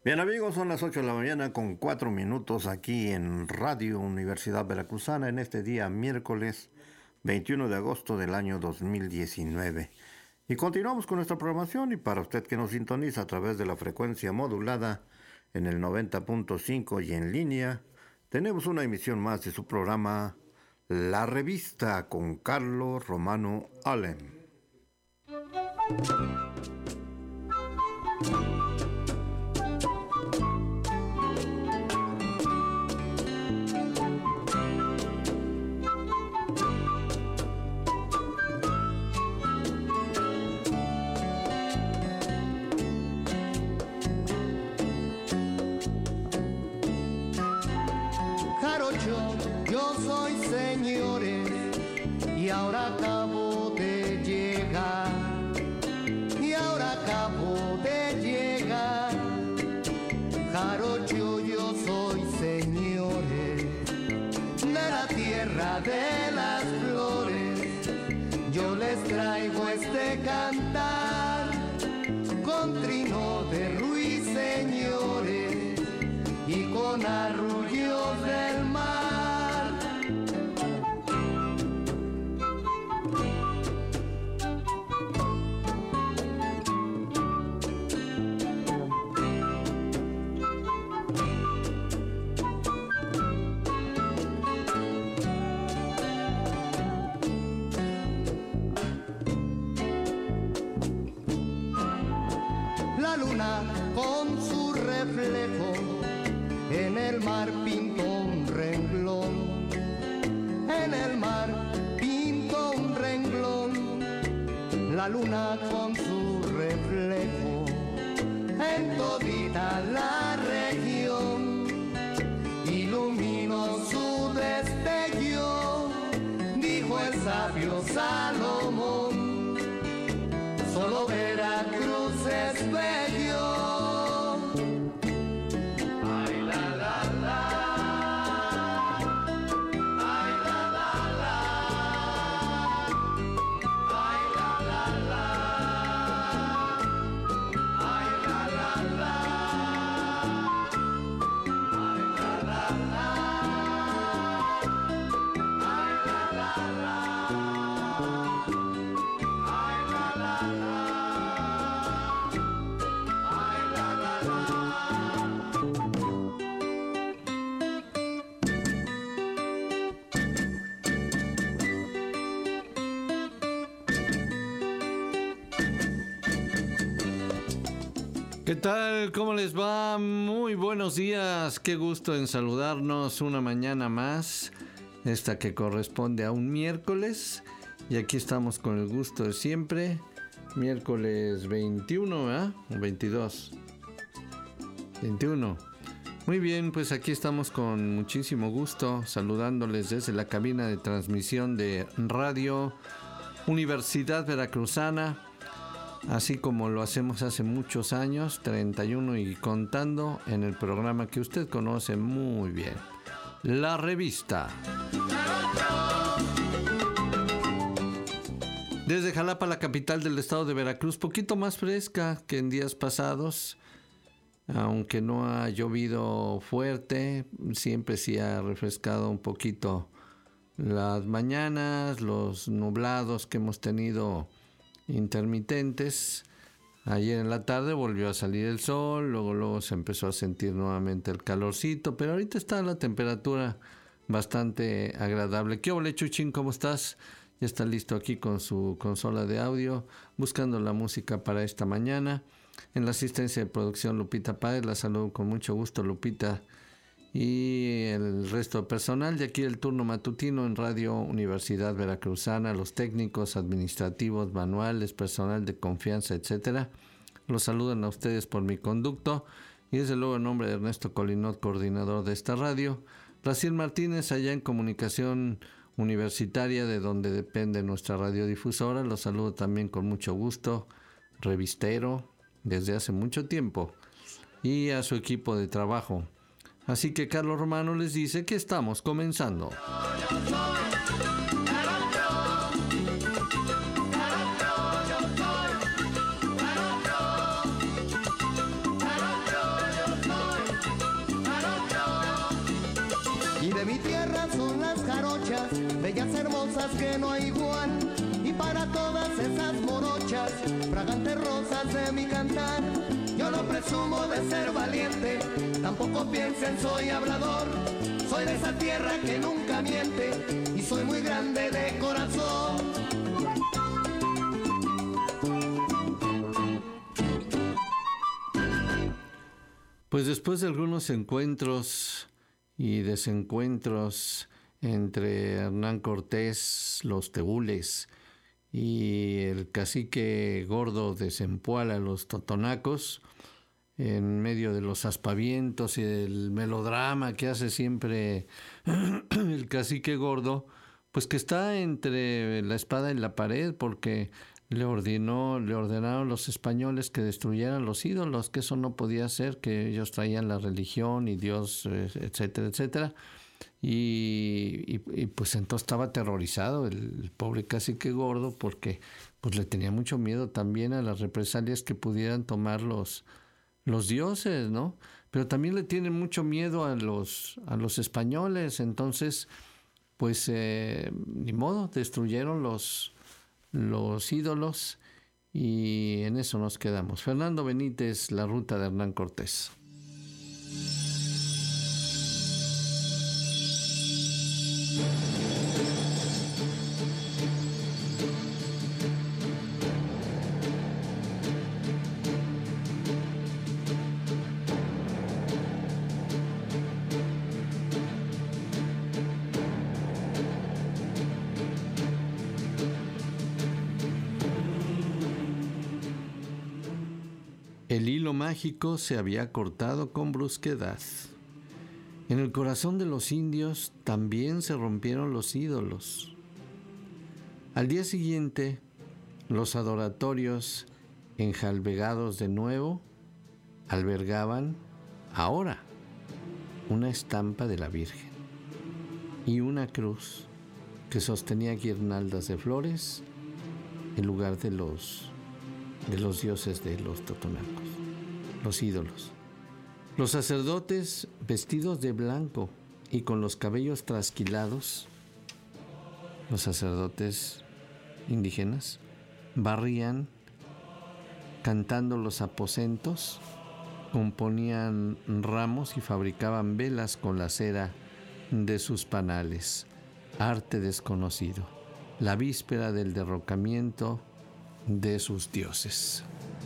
Bien amigos, son las 8 de la mañana con 4 minutos aquí en Radio Universidad Veracruzana en este día miércoles 21 de agosto del año 2019. Y continuamos con nuestra programación y para usted que nos sintoniza a través de la frecuencia modulada en el 90.5 y en línea, tenemos una emisión más de su programa La Revista con Carlos Romano Allen. Yo soy señores y ahora acabo de llegar, Jarocho, yo soy señores de la tierra de las flores. Yo les traigo este cantar con trino de ruiseñores y con arrullos del mar. La luna con su reflejo en el mar pintó un renglón, en el mar pintó un renglón. La luna con su reflejo en todita la región iluminó su destello, dijo el sabio Salomón, solo Veracruz es bello. ¿Qué tal? ¿Cómo les va? Muy buenos días. Qué gusto en saludarnos una mañana más, esta que corresponde a un miércoles. Y aquí estamos con el gusto de siempre. Miércoles 21, ¿verdad? ¿O 22? 21. Muy bien, pues aquí estamos con muchísimo gusto, saludándoles desde la cabina de transmisión de Radio Universidad Veracruzana. Así como lo hacemos hace muchos años, 31 y contando, en el programa que usted conoce muy bien, La Revista. Desde Jalapa, la capital del estado de Veracruz, poquito más fresca que en días pasados, aunque no ha llovido fuerte, siempre sí ha refrescado un poquito las mañanas, los nublados que hemos tenido intermitentes. Ayer en la tarde volvió a salir el sol, luego se empezó a sentir nuevamente el calorcito, pero ahorita está la temperatura bastante agradable. ¿Qué ole, Chuchín? ¿Cómo estás? Ya está listo aquí con su consola de audio, buscando la música para esta mañana. En la asistencia de producción, Lupita Páez. La saludo con mucho gusto, Lupita, y el resto de personal de aquí el turno matutino en Radio Universidad Veracruzana, los técnicos, administrativos, manuales, personal de confianza, etcétera. Los saludan a ustedes por mi conducto y desde luego en nombre de Ernesto Colinot, coordinador de esta radio. Brasil Martínez allá en comunicación universitaria, de donde depende nuestra radiodifusora. Los saludo también con mucho gusto, revistero desde hace mucho tiempo, y a su equipo de trabajo. Así que Carlos Romano les dice que estamos comenzando. De mi tierra son las jarochas, bellas hermosas que no hay igual. Y para todas esas morochas, fragantes rosas de mi cantar, yo no presumo de ser valiente, tampoco piensen soy hablador. Soy de esa tierra que nunca miente y soy muy grande de corazón. Pues después de algunos encuentros y desencuentros entre Hernán Cortés, los tehules y el cacique gordo de Zempoala, los totonacos, en medio de los aspavientos y del melodrama que hace siempre el cacique gordo, pues que está entre la espada y la pared, porque le ordenaron los españoles que destruyeran los ídolos, que eso no podía ser, que ellos traían la religión y Dios, etcétera, etcétera. Y pues entonces estaba aterrorizado el pobre cacique gordo, porque pues le tenía mucho miedo también a las represalias que pudieran tomar los dioses, ¿no? Pero también le tienen mucho miedo a los españoles. Entonces, pues ni modo, destruyeron los ídolos y en eso nos quedamos. Fernando Benítez, La ruta de Hernán Cortés. El hilo mágico se había cortado con brusquedad. En el corazón de los indios también se rompieron los ídolos. Al día siguiente, los adoratorios, enjalbegados de nuevo, albergaban ahora una estampa de la Virgen y una cruz que sostenía guirnaldas de flores en lugar de los dioses de los totonacos, los ídolos. Los sacerdotes, vestidos de blanco y con los cabellos trasquilados, los sacerdotes indígenas, barrían cantando los aposentos, componían ramos y fabricaban velas con la cera de sus panales. Arte desconocido, la víspera del derrocamiento de sus dioses.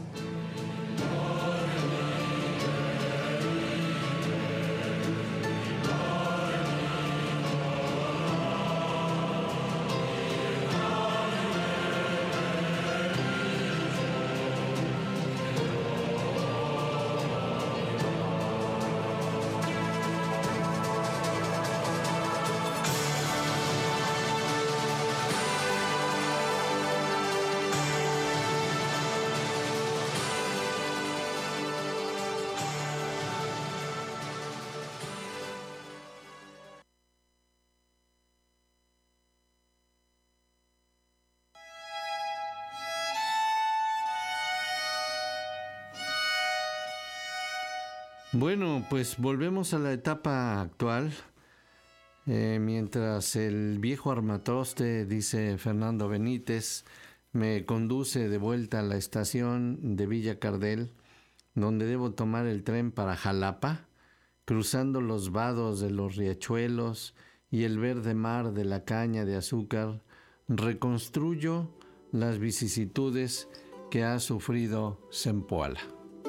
Bueno, pues volvemos a la etapa actual. Mientras el viejo armatoste, dice Fernando Benítez, me conduce de vuelta a la estación de Villa Cardel, donde debo tomar el tren para Jalapa, cruzando los vados de los riachuelos y el verde mar de la caña de azúcar, reconstruyo las vicisitudes que ha sufrido Zempoala.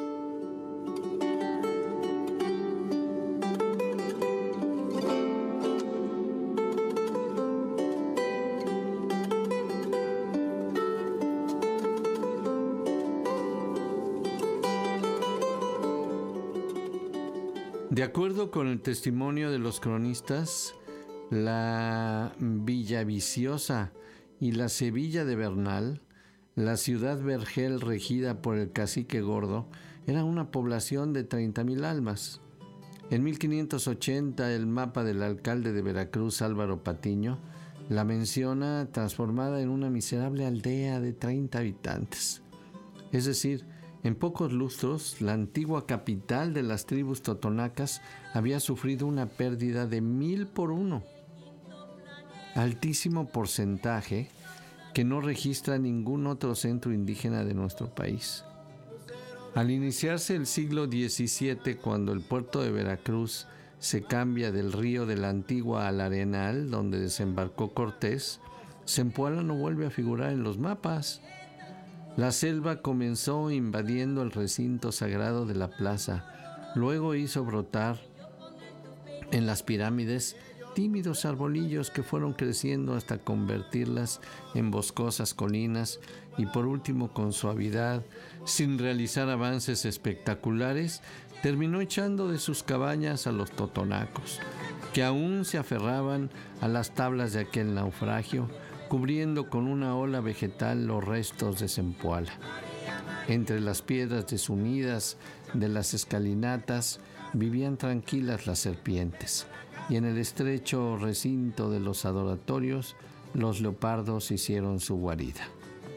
De acuerdo con el testimonio de los cronistas, la Villa Viciosa y la Sevilla de Bernal, la ciudad vergel regida por el cacique gordo, era una población de 30,000 almas. En 1580, el mapa del alcalde de Veracruz, Álvaro Patiño, la menciona transformada en una miserable aldea de 30 habitantes. Es decir, en pocos lustros, la antigua capital de las tribus totonacas había sufrido una pérdida de 1000 por 1. Altísimo porcentaje que no registra ningún otro centro indígena de nuestro país. Al iniciarse el siglo XVII, cuando el puerto de Veracruz se cambia del río de la Antigua al Arenal, donde desembarcó Cortés, Zempoala no vuelve a figurar en los mapas. La selva comenzó invadiendo el recinto sagrado de la plaza. Luego hizo brotar en las pirámides tímidos arbolillos que fueron creciendo hasta convertirlas en boscosas colinas y por último, con suavidad, sin realizar avances espectaculares, terminó echando de sus cabañas a los totonacos, que aún se aferraban a las tablas de aquel naufragio, cubriendo con una ola vegetal los restos de Zempoala. Entre las piedras desunidas de las escalinatas vivían tranquilas las serpientes, y en el estrecho recinto de los adoratorios los leopardos hicieron su guarida.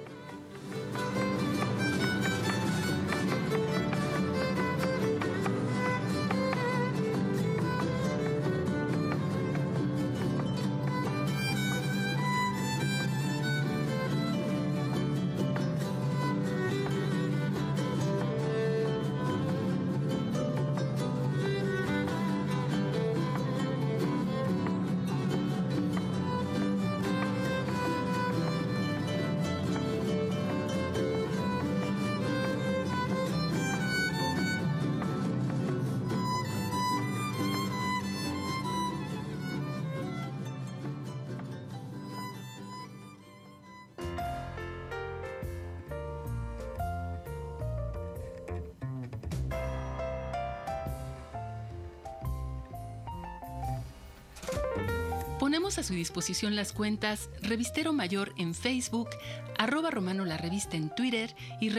Ponemos a su disposición las cuentas Revistero Mayor en Facebook, @Romano la Revista en Twitter y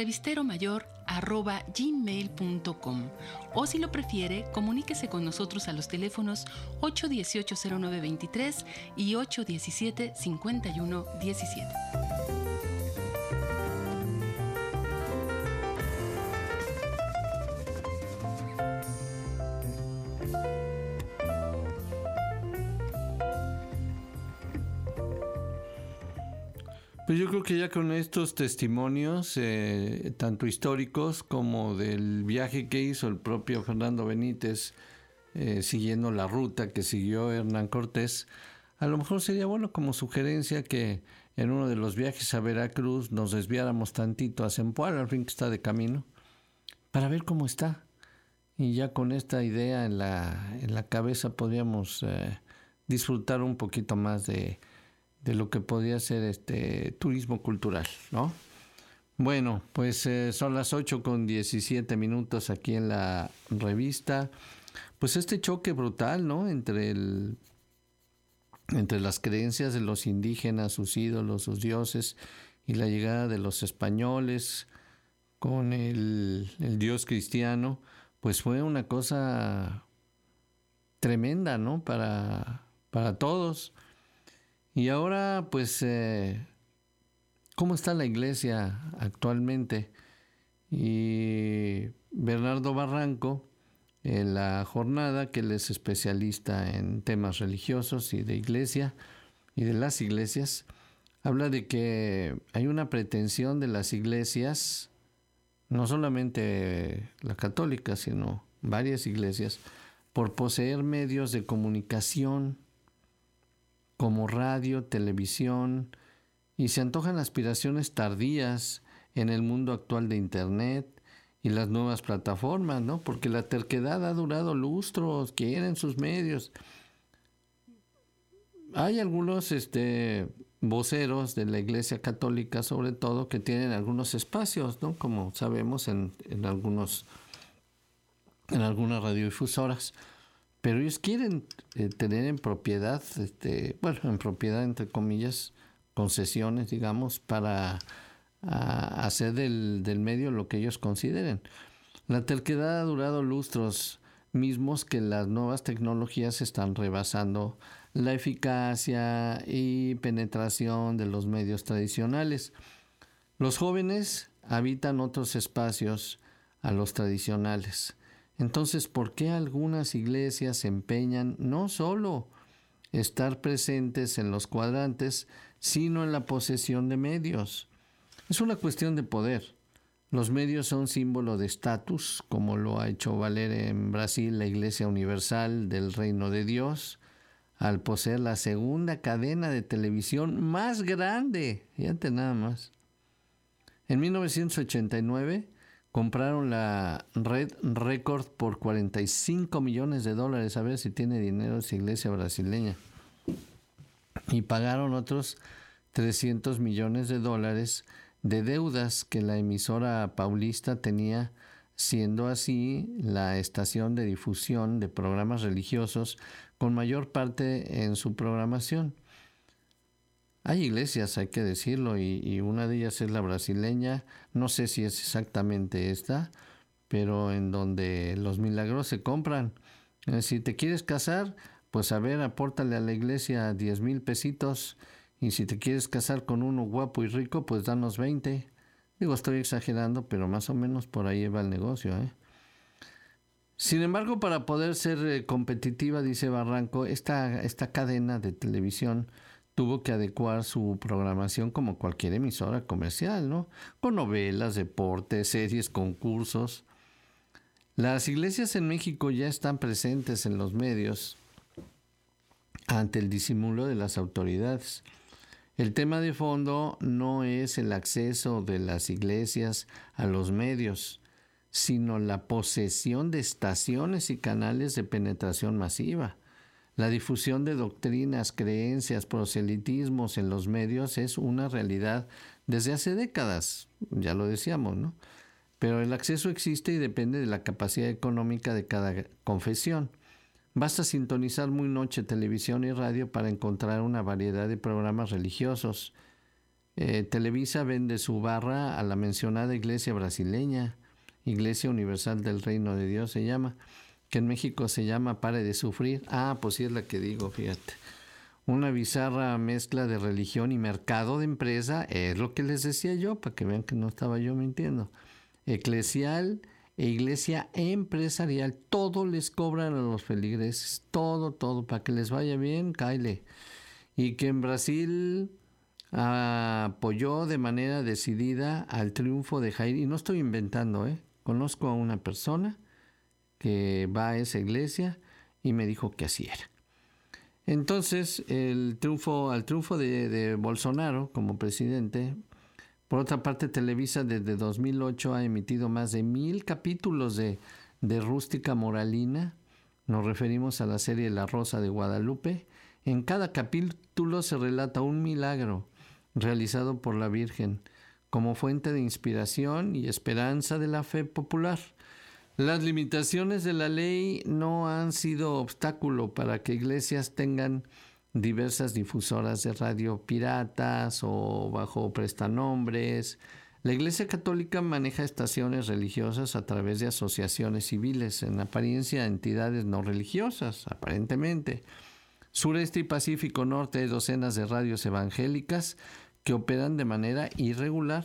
revisteromayor@gmail.com. O si lo prefiere, comuníquese con nosotros a los teléfonos 818-0923 y 817-5117. Pues yo creo que ya con estos testimonios, tanto históricos como del viaje que hizo el propio Fernando Benítez, siguiendo la ruta que siguió Hernán Cortés, a lo mejor sería bueno como sugerencia que en uno de los viajes a Veracruz nos desviáramos tantito a Zempoala, al fin que está de camino, para ver cómo está. Y ya con esta idea en la cabeza podríamos disfrutar un poquito más de lo que podría ser turismo cultural, ¿no? Bueno, pues son las 8:17 aquí en la revista. Pues este choque brutal, ¿no? Entre las creencias de los indígenas, sus ídolos, sus dioses, y la llegada de los españoles con el dios cristiano, pues fue una cosa tremenda, ¿no? Para todos. Y ahora, pues, ¿cómo está la iglesia actualmente? Y Bernardo Barranco, en la jornada, que él es especialista en temas religiosos y de iglesia y de las iglesias, habla de que hay una pretensión de las iglesias, no solamente la católica, sino varias iglesias, por poseer medios de comunicación como radio, televisión, y se antojan aspiraciones tardías en el mundo actual de Internet y las nuevas plataformas, ¿no? Porque la terquedad ha durado lustros, quieren sus medios. Hay algunos voceros de la Iglesia Católica, sobre todo, que tienen algunos espacios, ¿no? Como sabemos en algunas radiodifusoras. Pero ellos quieren tener en propiedad, en propiedad entre comillas, concesiones, digamos, para hacer del medio lo que ellos consideren. La terquedad ha durado lustros mismos que las nuevas tecnologías están rebasando la eficacia y penetración de los medios tradicionales. Los jóvenes habitan otros espacios a los tradicionales. Entonces, ¿por qué algunas iglesias se empeñan no solo estar presentes en los cuadrantes, sino en la posesión de medios? Es una cuestión de poder. Los medios son símbolo de estatus, como lo ha hecho valer en Brasil la Iglesia Universal del Reino de Dios, al poseer la segunda cadena de televisión más grande. Fíjate nada más. En 1989 compraron la Red Record por $45 millones. A ver si tiene dinero esa iglesia brasileña. Y pagaron otros $300 millones de deudas que la emisora paulista tenía, siendo así la estación de difusión de programas religiosos con mayor parte en su programación. Hay iglesias, hay que decirlo, y una de ellas es la brasileña, no sé si es exactamente esta, pero en donde los milagros se compran. Si te quieres casar, pues a ver, apórtale a la iglesia 10,000 pesitos. Y si te quieres casar con uno guapo y rico, pues danos 20. Digo, estoy exagerando, pero más o menos por ahí va el negocio, ¿eh? Sin embargo, para poder ser competitiva, dice Barranco, esta cadena de televisión tuvo que adecuar su programación como cualquier emisora comercial, ¿no? Con novelas, deportes, series, concursos. Las iglesias en México ya están presentes en los medios ante el disimulo de las autoridades. El tema de fondo no es el acceso de las iglesias a los medios, sino la posesión de estaciones y canales de penetración masiva. La difusión de doctrinas, creencias, proselitismos en los medios es una realidad desde hace décadas, ya lo decíamos, ¿no? Pero el acceso existe y depende de la capacidad económica de cada confesión. Basta sintonizar muy noche televisión y radio para encontrar una variedad de programas religiosos. Televisa vende su barra a la mencionada iglesia brasileña, Iglesia Universal del Reino de Dios se llama, que en México se llama Pare de Sufrir. Ah, pues sí es la que digo, fíjate. Una bizarra mezcla de religión y mercado de empresa, es lo que les decía yo, para que vean que no estaba yo mintiendo. Eclesial e iglesia empresarial, todo les cobran a los feligreses, todo, para que les vaya bien, cáele. Y que en Brasil apoyó de manera decidida al triunfo de Jair, y no estoy inventando, conozco a una persona que va a esa iglesia y me dijo que así era. Entonces, al triunfo de Bolsonaro como presidente. Por otra parte, Televisa desde 2008 ha emitido más de 1,000 capítulos de Rústica Moralina. Nos referimos a la serie La Rosa de Guadalupe. En cada capítulo se relata un milagro realizado por la Virgen como fuente de inspiración y esperanza de la fe popular. Las limitaciones de la ley no han sido obstáculo para que iglesias tengan diversas difusoras de radio piratas o bajo prestanombres. La Iglesia Católica maneja estaciones religiosas a través de asociaciones civiles, en apariencia entidades no religiosas, aparentemente. Sureste y Pacífico Norte hay docenas de radios evangélicas que operan de manera irregular.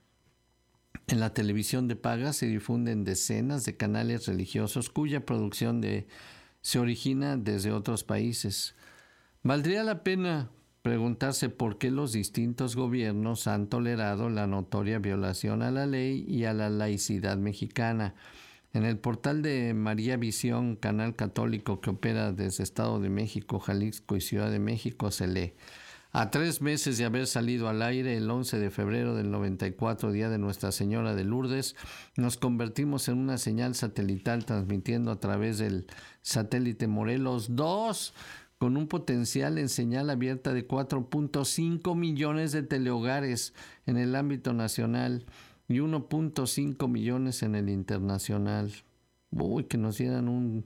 En la televisión de paga se difunden decenas de canales religiosos cuya producción se origina desde otros países. Valdría la pena preguntarse por qué los distintos gobiernos han tolerado la notoria violación a la ley y a la laicidad mexicana. En el portal de María Visión, canal católico que opera desde Estado de México, Jalisco y Ciudad de México, se lee: a 3 meses de haber salido al aire, el 11 de febrero del 94, día de Nuestra Señora de Lourdes, nos convertimos en una señal satelital transmitiendo a través del satélite Morelos 2, con un potencial en señal abierta de 4.5 millones de telehogares en el ámbito nacional y 1.5 millones en el internacional. Uy, que nos dieran un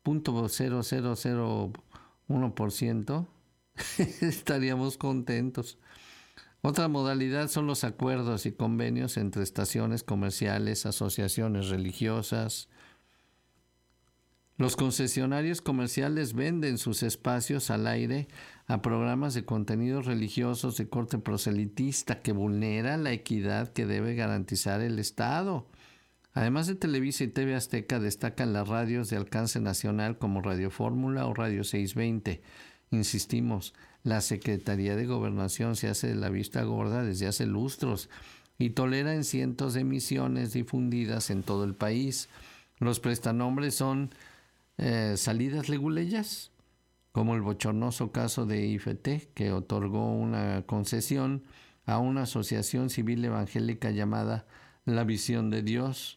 0.0001%. Estaríamos contentos. Otra modalidad son los acuerdos y convenios entre estaciones comerciales, asociaciones religiosas. Los concesionarios comerciales venden sus espacios al aire a programas de contenidos religiosos de corte proselitista que vulneran la equidad que debe garantizar el Estado. Además de Televisa y TV Azteca, destacan las radios de alcance nacional como Radio Fórmula o Radio 620. Insistimos, la Secretaría de Gobernación se hace de la vista gorda desde hace lustros y tolera en cientos de emisiones difundidas en todo el país. Los prestanombres son salidas leguleyas, como el bochornoso caso de IFT, que otorgó una concesión a una asociación civil evangélica llamada La Visión de Dios.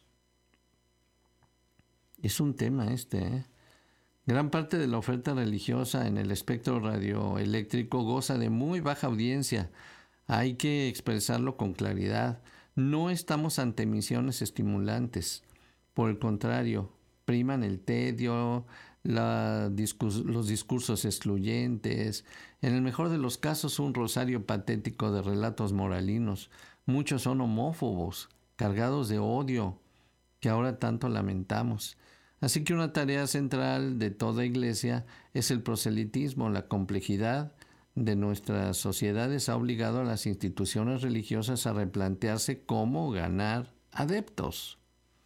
Es un tema ¿eh? Gran parte de la oferta religiosa en el espectro radioeléctrico goza de muy baja audiencia. Hay que expresarlo con claridad. No estamos ante emisiones estimulantes. Por el contrario, priman el tedio, los discursos excluyentes, en el mejor de los casos un rosario patético de relatos moralinos. Muchos son homófobos, cargados de odio, que ahora tanto lamentamos. Así que una tarea central de toda iglesia es el proselitismo. La complejidad de nuestras sociedades ha obligado a las instituciones religiosas a replantearse cómo ganar adeptos.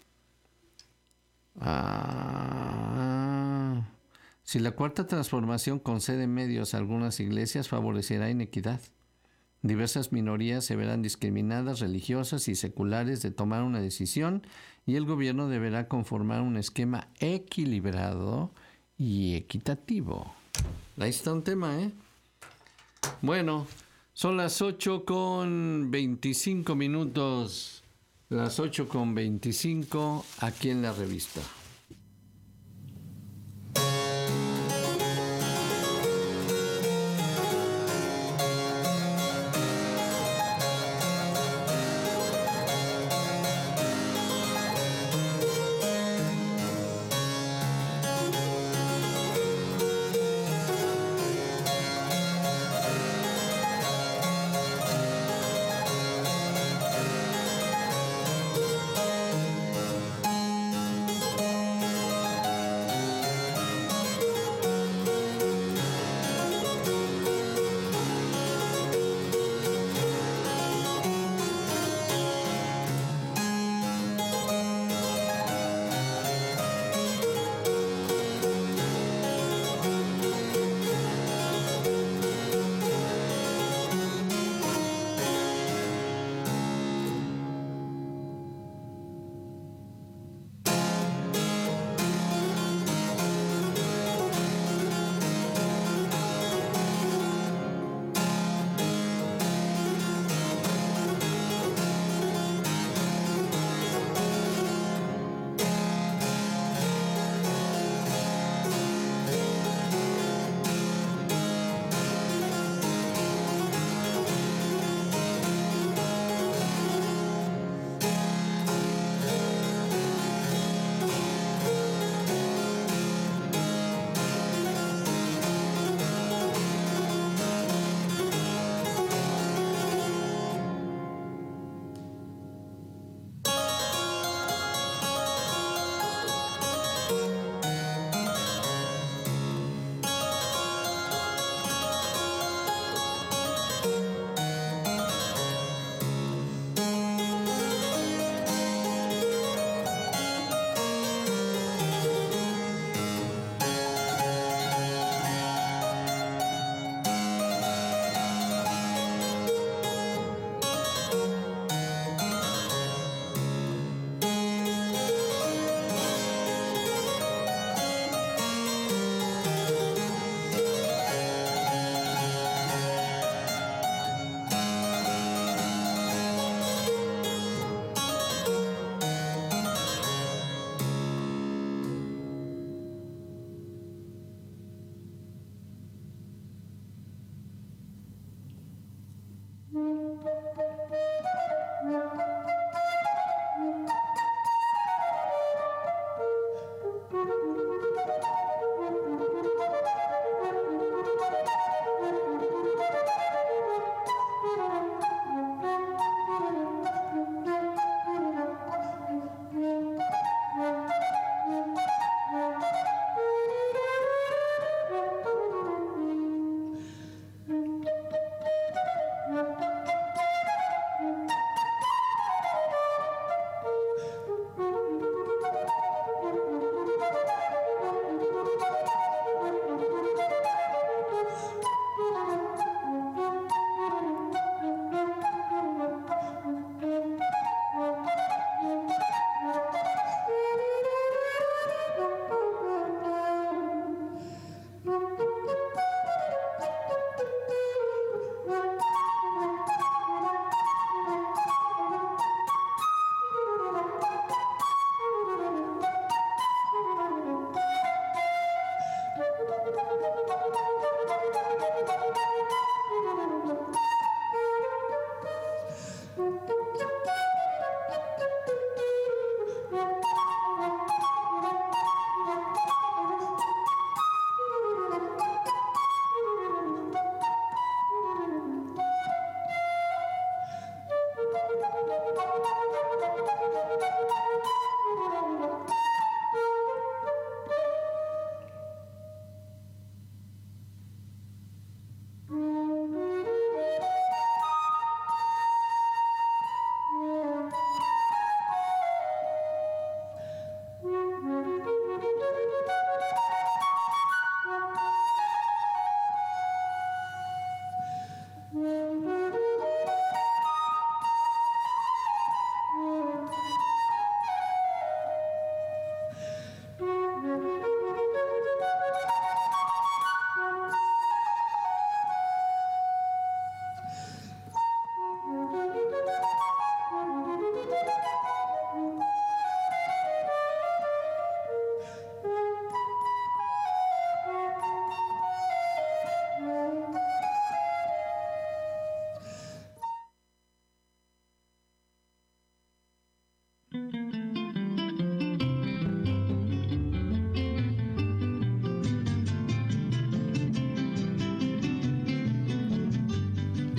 Si la Cuarta Transformación concede medios a algunas iglesias, favorecerá inequidad. Diversas minorías se verán discriminadas, religiosas y seculares, de tomar una decisión, y el gobierno deberá conformar un esquema equilibrado y equitativo. Ahí está un tema, ¿eh? Bueno, son las 8:25. Las 8:25 aquí en la revista.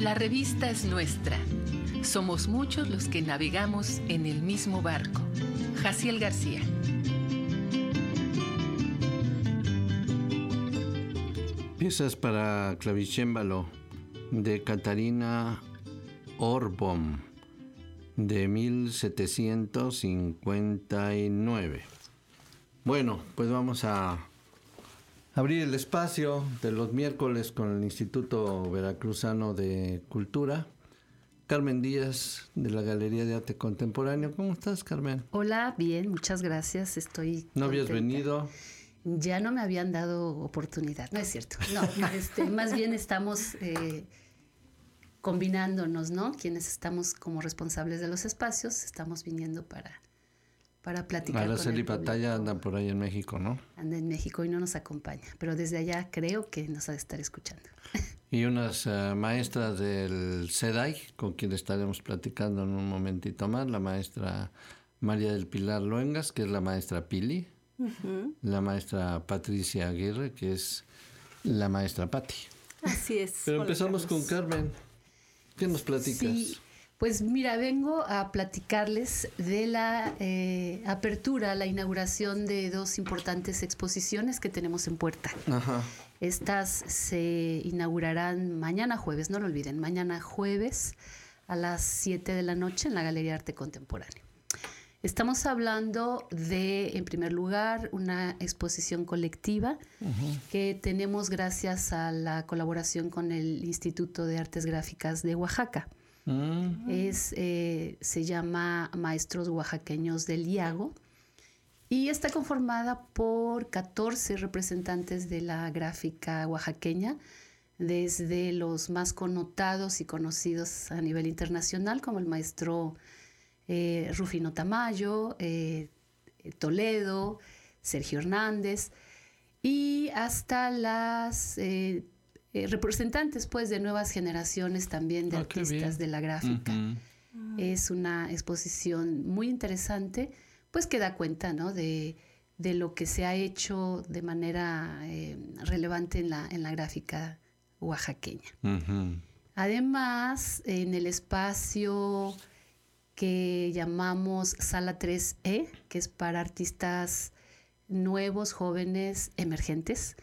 La revista es nuestra. Somos muchos los que navegamos en el mismo barco. Jaciel García. Piezas para clavicémbalo de Catarina Orbom de 1759. Bueno, pues vamos a abrir el espacio de los miércoles con el Instituto Veracruzano de Cultura. Carmen Díaz, de la Galería de Arte Contemporáneo. ¿Cómo estás, Carmen? Hola, bien, muchas gracias. Estoy ¿No habías contenta. venido? Ya no me habían dado oportunidad. No es cierto. No, más bien estamos combinándonos, ¿no? Quienes estamos como responsables de los espacios, estamos viniendo para platicar con Araceli el público. Batalla anda por ahí en México, ¿no? Anda en México y no nos acompaña, pero desde allá creo que nos ha de estar escuchando. Y unas maestras del CEDAI, con quien estaremos platicando en un momentito más, la maestra María del Pilar Luengas, que es la maestra Pili, la maestra Patricia Aguirre, que es la maestra Patti. Así es. Pero Hola, empezamos Carlos. con Carmen. ¿Qué nos platicas? Sí, pues mira, vengo a platicarles de la apertura, la inauguración de dos importantes exposiciones que tenemos en puerta. Ajá. Estas se inaugurarán mañana jueves, no lo olviden, mañana jueves a las 7 de la noche en la Galería de Arte Contemporáneo. Estamos hablando de, en primer lugar, una exposición colectiva que tenemos gracias a la colaboración con el Instituto de Artes Gráficas de Oaxaca. Se llama Maestros Oaxaqueños del IAGO y está conformada por 14 representantes de la gráfica oaxaqueña, desde los más connotados y conocidos a nivel internacional, como el maestro Rufino Tamayo, Toledo, Sergio Hernández, y hasta las representantes pues de nuevas generaciones también de artistas de la gráfica. Es una exposición muy interesante, pues que da cuenta, ¿no?, de lo que se ha hecho de manera relevante en la gráfica oaxaqueña. Además, en el espacio que llamamos Sala 3E, que es para artistas nuevos, jóvenes, emergentes,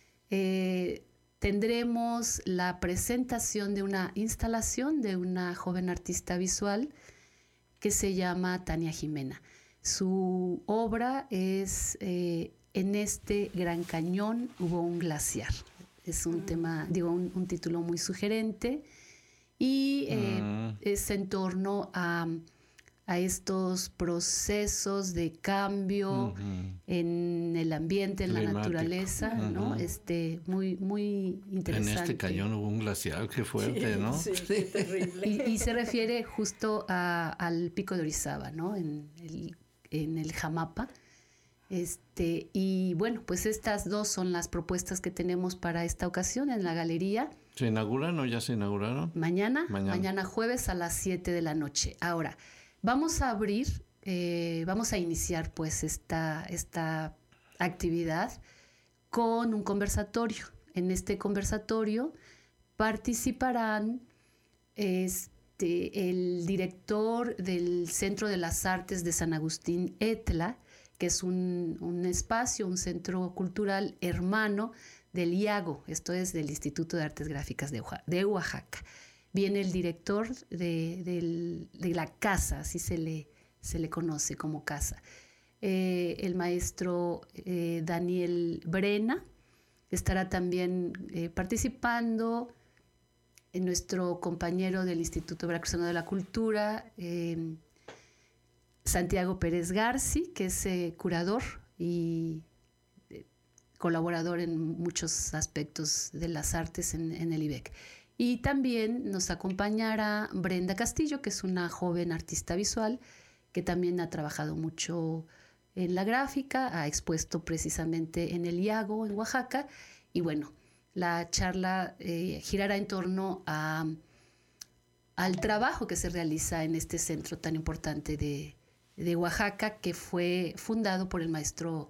tendremos la presentación de una instalación de una joven artista visual que se llama Tania Jimena. Su obra es En este gran cañón hubo un glaciar. Es un tema, un título muy sugerente y es en torno a estos procesos de cambio en el ambiente, en la naturaleza, ¿no? Muy, muy interesante. En este cañón hubo un glaciar, qué fuerte, ¿no? Sí, qué terrible. Y se refiere justo al pico de Orizaba, ¿no? En el Jamapa. Y bueno, pues estas dos son las propuestas que tenemos para esta ocasión en la galería. ¿Se inauguran o ya se inauguraron? Mañana jueves a las 7 de la noche. Ahora, vamos a iniciar pues esta actividad con un conversatorio. En este conversatorio participarán el director del Centro de las Artes de San Agustín Etla, que es un espacio, un centro cultural hermano del IAGO, esto es del Instituto de Artes Gráficas de Oaxaca. Viene el director de la casa, así se le conoce como casa, el maestro Daniel Brena. Estará también participando nuestro compañero del Instituto Veracruzano de la Cultura, Santiago Pérez Garci, que es curador y colaborador en muchos aspectos de las artes en el IBEC. Y también nos acompañará Brenda Castillo, que es una joven artista visual que también ha trabajado mucho en la gráfica, ha expuesto precisamente en el IAGO, en Oaxaca. Y bueno, la charla girará en torno al trabajo que se realiza en este centro tan importante de Oaxaca, que fue fundado por el maestro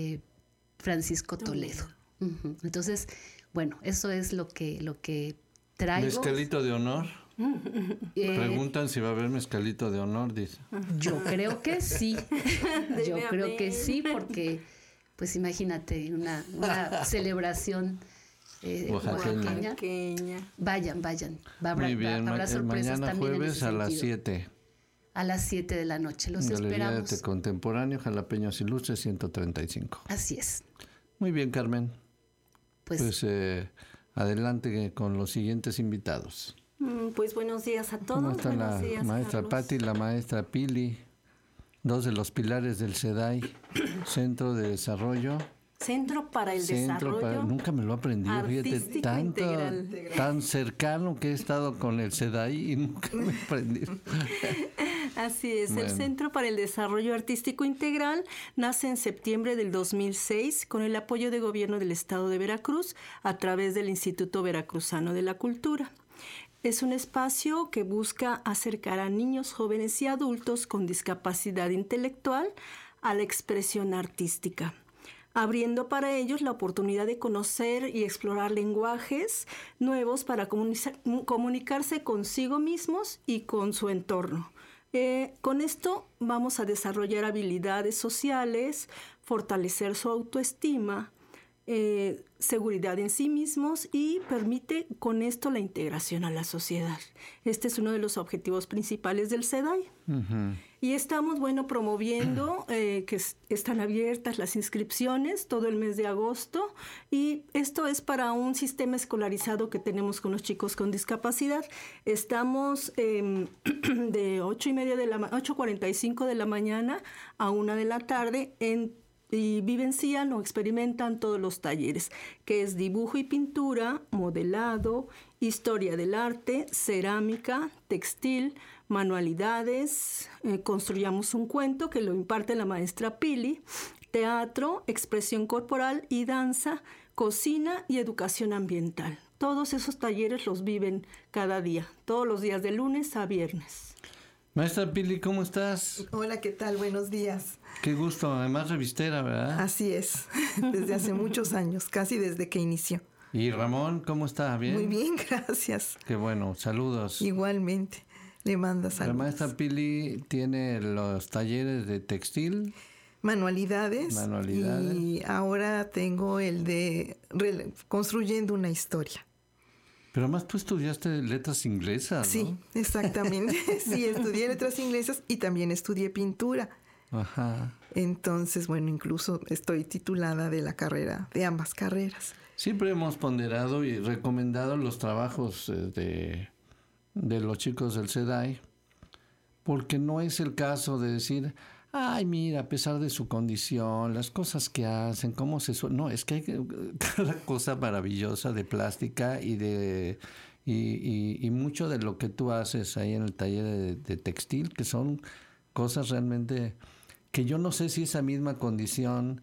Francisco Toledo. Entonces, bueno, eso es lo que traigo... ¿Mezcalito de honor? Preguntan si va a haber mezcalito de honor, dice. Yo creo que sí. Yo creo que sí, porque, pues imagínate, una celebración oaxaqueña. Vayan. Muy bien, habrá sorpresas mañana también jueves en a ese las sentido. 7. A las 7 de la noche. Los Galería de esperamos. Arte Contemporáneo, Jalapeños Ilustres 135. Así es. Muy bien, Carmen. Pues Adelante con los siguientes invitados. Pues buenos días a todos. ¿Cómo está Buenos la días, maestra Carlos. Patti, la maestra Pili? Dos de los pilares del CEDAI, Centro de Desarrollo. Centro para el Desarrollo. Nunca me lo he aprendido, fíjate, Artístico Integral. tan cercano que he estado con el CEDAI y nunca me he aprendido. Así es, Bueno. El Centro para el Desarrollo Artístico Integral nace en septiembre del 2006 con el apoyo de Gobierno del Estado de Veracruz a través del Instituto Veracruzano de la Cultura. Es un espacio que busca acercar a niños, jóvenes y adultos con discapacidad intelectual a la expresión artística, abriendo para ellos la oportunidad de conocer y explorar lenguajes nuevos para comunicarse consigo mismos y con su entorno. Con esto vamos a desarrollar habilidades sociales, fortalecer su autoestima, seguridad en sí mismos y permite con esto la integración a la sociedad. Este es uno de los objetivos principales del CEDAI. Uh-huh. Y estamos, promoviendo que están abiertas las inscripciones todo el mes de agosto y esto es para un sistema escolarizado que tenemos con los chicos con discapacidad. Estamos de 8:45 de la mañana a 1 de la tarde y vivencian o experimentan todos los talleres, que es dibujo y pintura, modelado, historia del arte, cerámica, textil, manualidades, construyamos un cuento que lo imparte la maestra Pili, teatro, expresión corporal y danza, cocina y educación ambiental. Todos esos talleres los viven cada día, todos los días de lunes a viernes. Maestra Pili, ¿cómo estás? Hola, ¿qué tal? Buenos días. Qué gusto, además revistera, ¿verdad? Así es, desde hace muchos años, casi desde que inició. ¿Y Ramón, cómo está? ¿Bien? Muy bien, gracias. Qué bueno, saludos. Igualmente, le manda La saludos. maestra Pili tiene los talleres de textil. Manualidades. Y ahora tengo el de construyendo una historia. Pero además tú estudiaste letras inglesas, ¿no? Sí, exactamente. Sí, estudié letras inglesas y también estudié pintura. Ajá. Entonces, incluso estoy titulada de la carrera, de ambas carreras. Siempre hemos ponderado y recomendado los trabajos de los chicos del CEDAI, porque no es el caso de decir, ay, mira, a pesar de su condición, las cosas que hacen, cómo se suelen. No, es que hay cada cosa maravillosa de plástica y mucho de lo que tú haces ahí en el taller de textil, que son cosas realmente que yo no sé si esa misma condición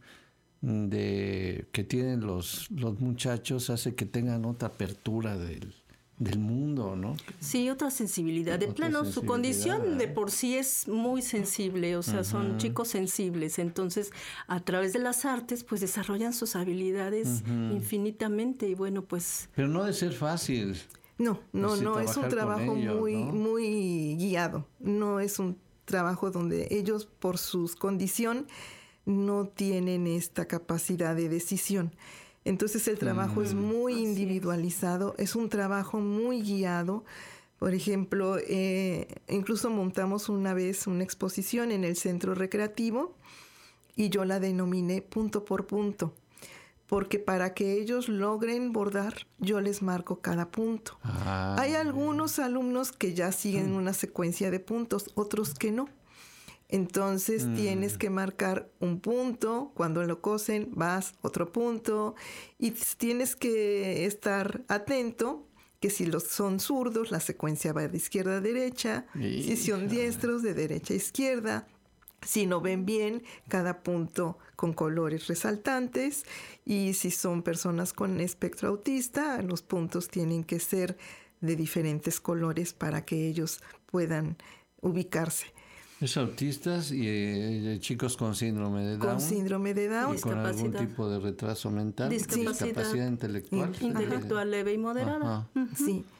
que tienen los muchachos hace que tengan otra apertura del mundo, ¿no? Sí, otra sensibilidad. De plano, su condición de por sí es muy sensible, o sea, son chicos sensibles. Entonces, a través de las artes, pues desarrollan sus habilidades infinitamente y pues... Pero no de ser fácil. No, es un trabajo ellos, muy guiado. No es un trabajo donde ellos, por su condición, no tienen esta capacidad de decisión. Entonces el trabajo es muy individualizado, es un trabajo muy guiado. Por ejemplo, incluso montamos una vez una exposición en el centro recreativo y yo la denominé punto por punto, porque para que ellos logren bordar, yo les marco cada punto. Hay algunos alumnos que ya siguen una secuencia de puntos, otros que no. Entonces tienes que marcar un punto, cuando lo cosen vas otro punto y tienes que estar atento que si son zurdos la secuencia va de izquierda a derecha, si son diestros de derecha a izquierda, si no ven bien cada punto con colores resaltantes y si son personas con espectro autista los puntos tienen que ser de diferentes colores para que ellos puedan ubicarse. Es autistas y chicos con síndrome de Down. Con síndrome de Down. Con algún tipo de retraso mental. Discapacidad intelectual. Intelectual leve y moderada. Sí.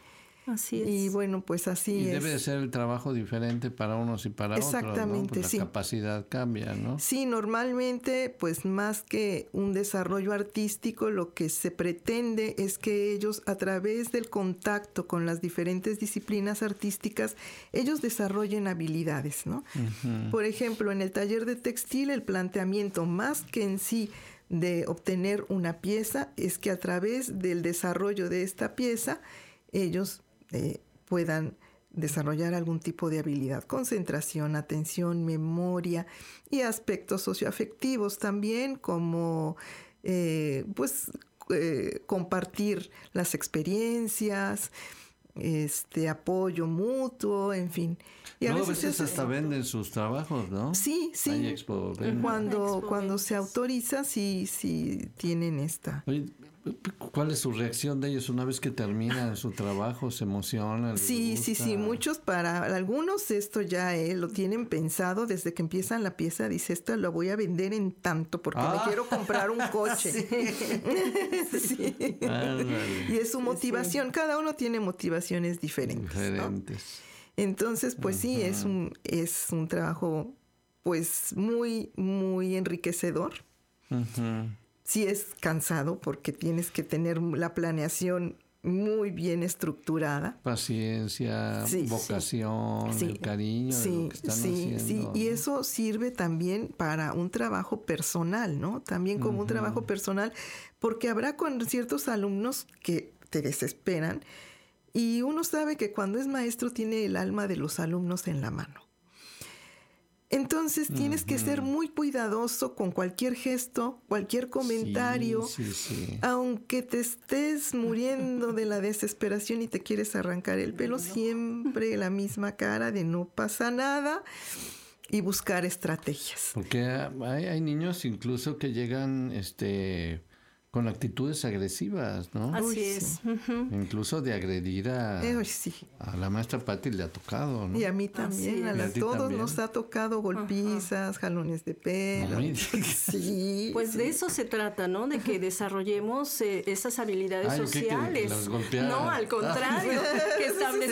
Así es. Y bueno, pues así Y es. debe de ser el trabajo diferente para unos y para otros, ¿no? Exactamente, Pues sí. la capacidad cambia, ¿no? Sí, normalmente, pues más que un desarrollo artístico, lo que se pretende es que ellos, a través del contacto con las diferentes disciplinas artísticas, ellos desarrollen habilidades, ¿no? Por ejemplo, en el taller de textil, el planteamiento más que en sí de obtener una pieza es que a través del desarrollo de esta pieza, ellos puedan desarrollar algún tipo de habilidad, concentración, atención, memoria y aspectos socioafectivos también, como compartir las experiencias, apoyo mutuo, en fin. Y Luego a veces hasta venden sus trabajos, ¿no? Sí, sí. Hay expo, venden. Cuando se autoriza, sí tienen esta. Oye, ¿cuál es su reacción de ellos una vez que terminan su trabajo? ¿Se emocionan? Sí. Muchos, para algunos esto ya lo tienen pensado desde que empiezan la pieza. Dice, esto lo voy a vender en tanto porque me quiero comprar un coche. Sí. Y es su motivación. Cada uno tiene motivaciones diferentes. ¿No? Entonces, pues sí, es un trabajo pues muy, muy enriquecedor. Sí es cansado porque tienes que tener la planeación muy bien estructurada. Paciencia, vocación, el cariño de lo que están haciendo. Sí, y eso sirve también para un trabajo personal, ¿no? También como un trabajo personal, porque habrá con ciertos alumnos que te desesperan y uno sabe que cuando es maestro tiene el alma de los alumnos en la mano. Entonces tienes que ser muy cuidadoso con cualquier gesto, cualquier comentario, aunque te estés muriendo de la desesperación y te quieres arrancar el pelo, siempre la misma cara de no pasa nada y buscar estrategias. Porque hay niños incluso que llegan con actitudes agresivas, ¿no? Así es. Incluso de agredir a la maestra Patti le ha tocado, ¿no? Y a mí también, a todos también nos ha tocado golpizas, jalones de pelo. Sí. Pues de eso se trata, ¿no? De que desarrollemos esas habilidades sociales. No, al contrario, que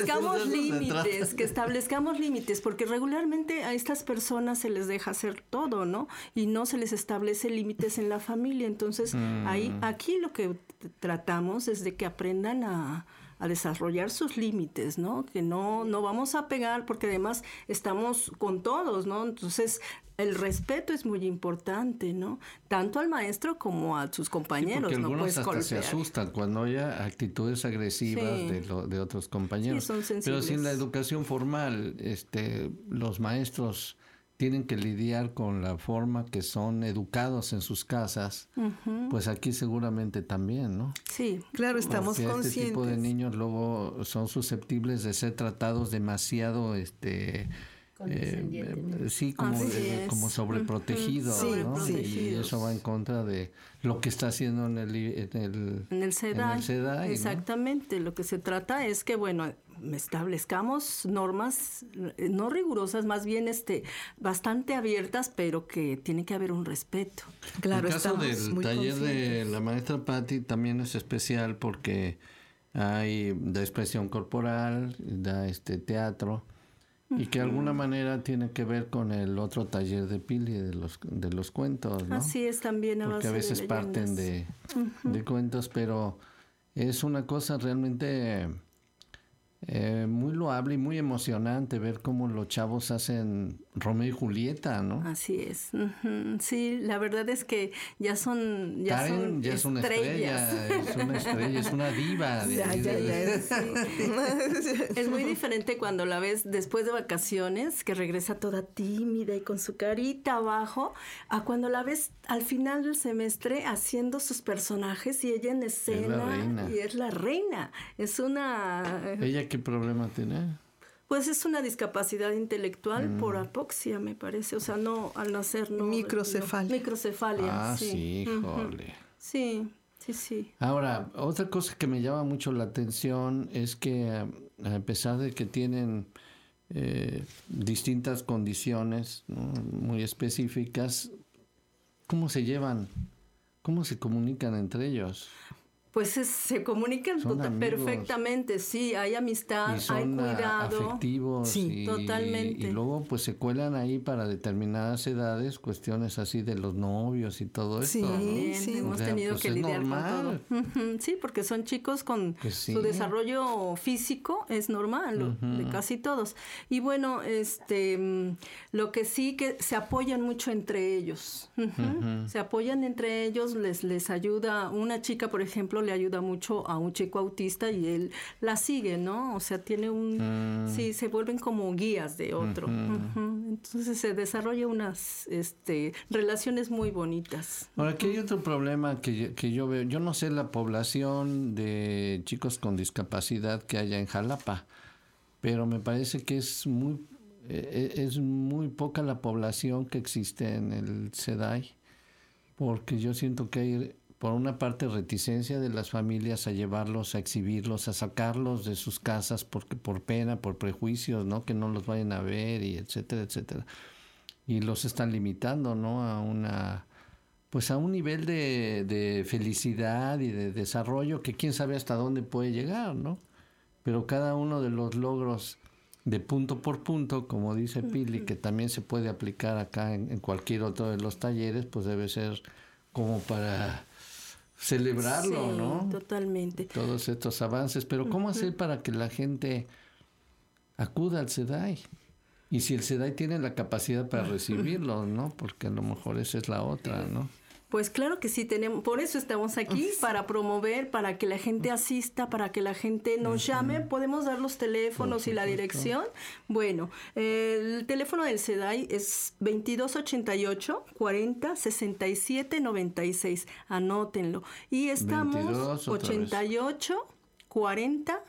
establezcamos límites, porque regularmente a estas personas se les deja hacer todo, ¿no? Y no se les establece límites en la familia, entonces aquí lo que tratamos es de que aprendan a desarrollar sus límites, ¿no? Que no vamos a pegar porque además estamos con todos, ¿no? Entonces el respeto es muy importante, ¿no? Tanto al maestro como a sus compañeros. Porque no algunos hasta se asustan cuando haya actitudes agresivas de otros compañeros. Sí, son sensibles. Pero sin la educación formal, los maestros tienen que lidiar con la forma que son educados en sus casas, pues aquí seguramente también, ¿no? Sí, claro, estamos porque conscientes. Este tipo de niños luego son susceptibles de ser tratados demasiado, como sobreprotegidos, ¿no? Y eso va en contra de lo que está haciendo en el CEDAI, exactamente, ¿no? Lo que se trata es que, bueno, establezcamos normas no rigurosas, más bien bastante abiertas, pero que tiene que haber un respeto. Claro, el caso del taller de la maestra Patti también es especial porque da expresión corporal, da teatro, y que de alguna manera tiene que ver con el otro taller de Pili de los cuentos, ¿no? Así es también, porque a veces parten de cuentos, pero es una cosa realmente muy loable y muy emocionante ver cómo los chavos hacen Romeo y Julieta, ¿no? Así es. Sí, la verdad es que Karen ya es una estrella, es una diva. Es muy diferente cuando la ves después de vacaciones, que regresa toda tímida y con su carita abajo, a cuando la ves al final del semestre haciendo sus personajes y ella en escena. Es la reina. Es una... ¿Ella qué problema tiene? Pues es una discapacidad intelectual por apoxia, me parece. O sea, no, al nacer no... Microcefalia. Microcefalia, sí, híjole. Sí. Ahora, otra cosa que me llama mucho la atención es que a pesar de que tienen distintas condiciones, ¿no?, muy específicas, ¿cómo se llevan? ¿Cómo se comunican entre ellos? Pues se comunican perfectamente, sí, hay amistad, y son hay cuidado. afectivos, Sí, totalmente. Y luego pues se cuelan ahí para determinadas edades, cuestiones así de los novios y todo Sí, esto, ¿no? sí. Hemos O sea, tenido pues que es lidiar normal. con todo. Ujú, sí, porque son chicos con Pues sí. su desarrollo físico, es normal, de casi todos. Y bueno, lo que sí que se apoyan mucho entre ellos. Se apoyan entre ellos, les ayuda. Una chica, por ejemplo, le ayuda mucho a un chico autista y él la sigue, ¿no? O sea, tiene sí, se vuelven como guías de otro. Entonces se desarrolla unas relaciones muy bonitas. Ahora, aquí hay otro problema que yo veo. Yo no sé la población de chicos con discapacidad que haya en Jalapa, pero me parece que es muy poca la población que existe en el SEDAI, porque yo siento que hay, por una parte, reticencia de las familias a llevarlos, a exhibirlos, a sacarlos de sus casas porque por pena, por prejuicios, ¿no? Que no los vayan a ver y etcétera, etcétera. Y los están limitando, ¿no? A un nivel de felicidad y de desarrollo que quién sabe hasta dónde puede llegar, ¿no? Pero cada uno de los logros de punto por punto, como dice Pili, que también se puede aplicar acá en cualquier otro de los talleres, pues debe ser como para celebrarlo, Sí, ¿no? Totalmente. Todos estos avances, pero ¿cómo hacer para que la gente acuda al SEDAI? Y si el SEDAI tiene la capacidad para recibirlos, ¿no? Porque a lo mejor esa es la otra, ¿no? Pues claro que sí tenemos, por eso estamos aquí, para promover, para que la gente asista, para que la gente nos llame. Podemos dar los teléfonos y la dirección. Bueno, el teléfono del SEDAI es 2288 40 67 96. Anótenlo. Y estamos 88 40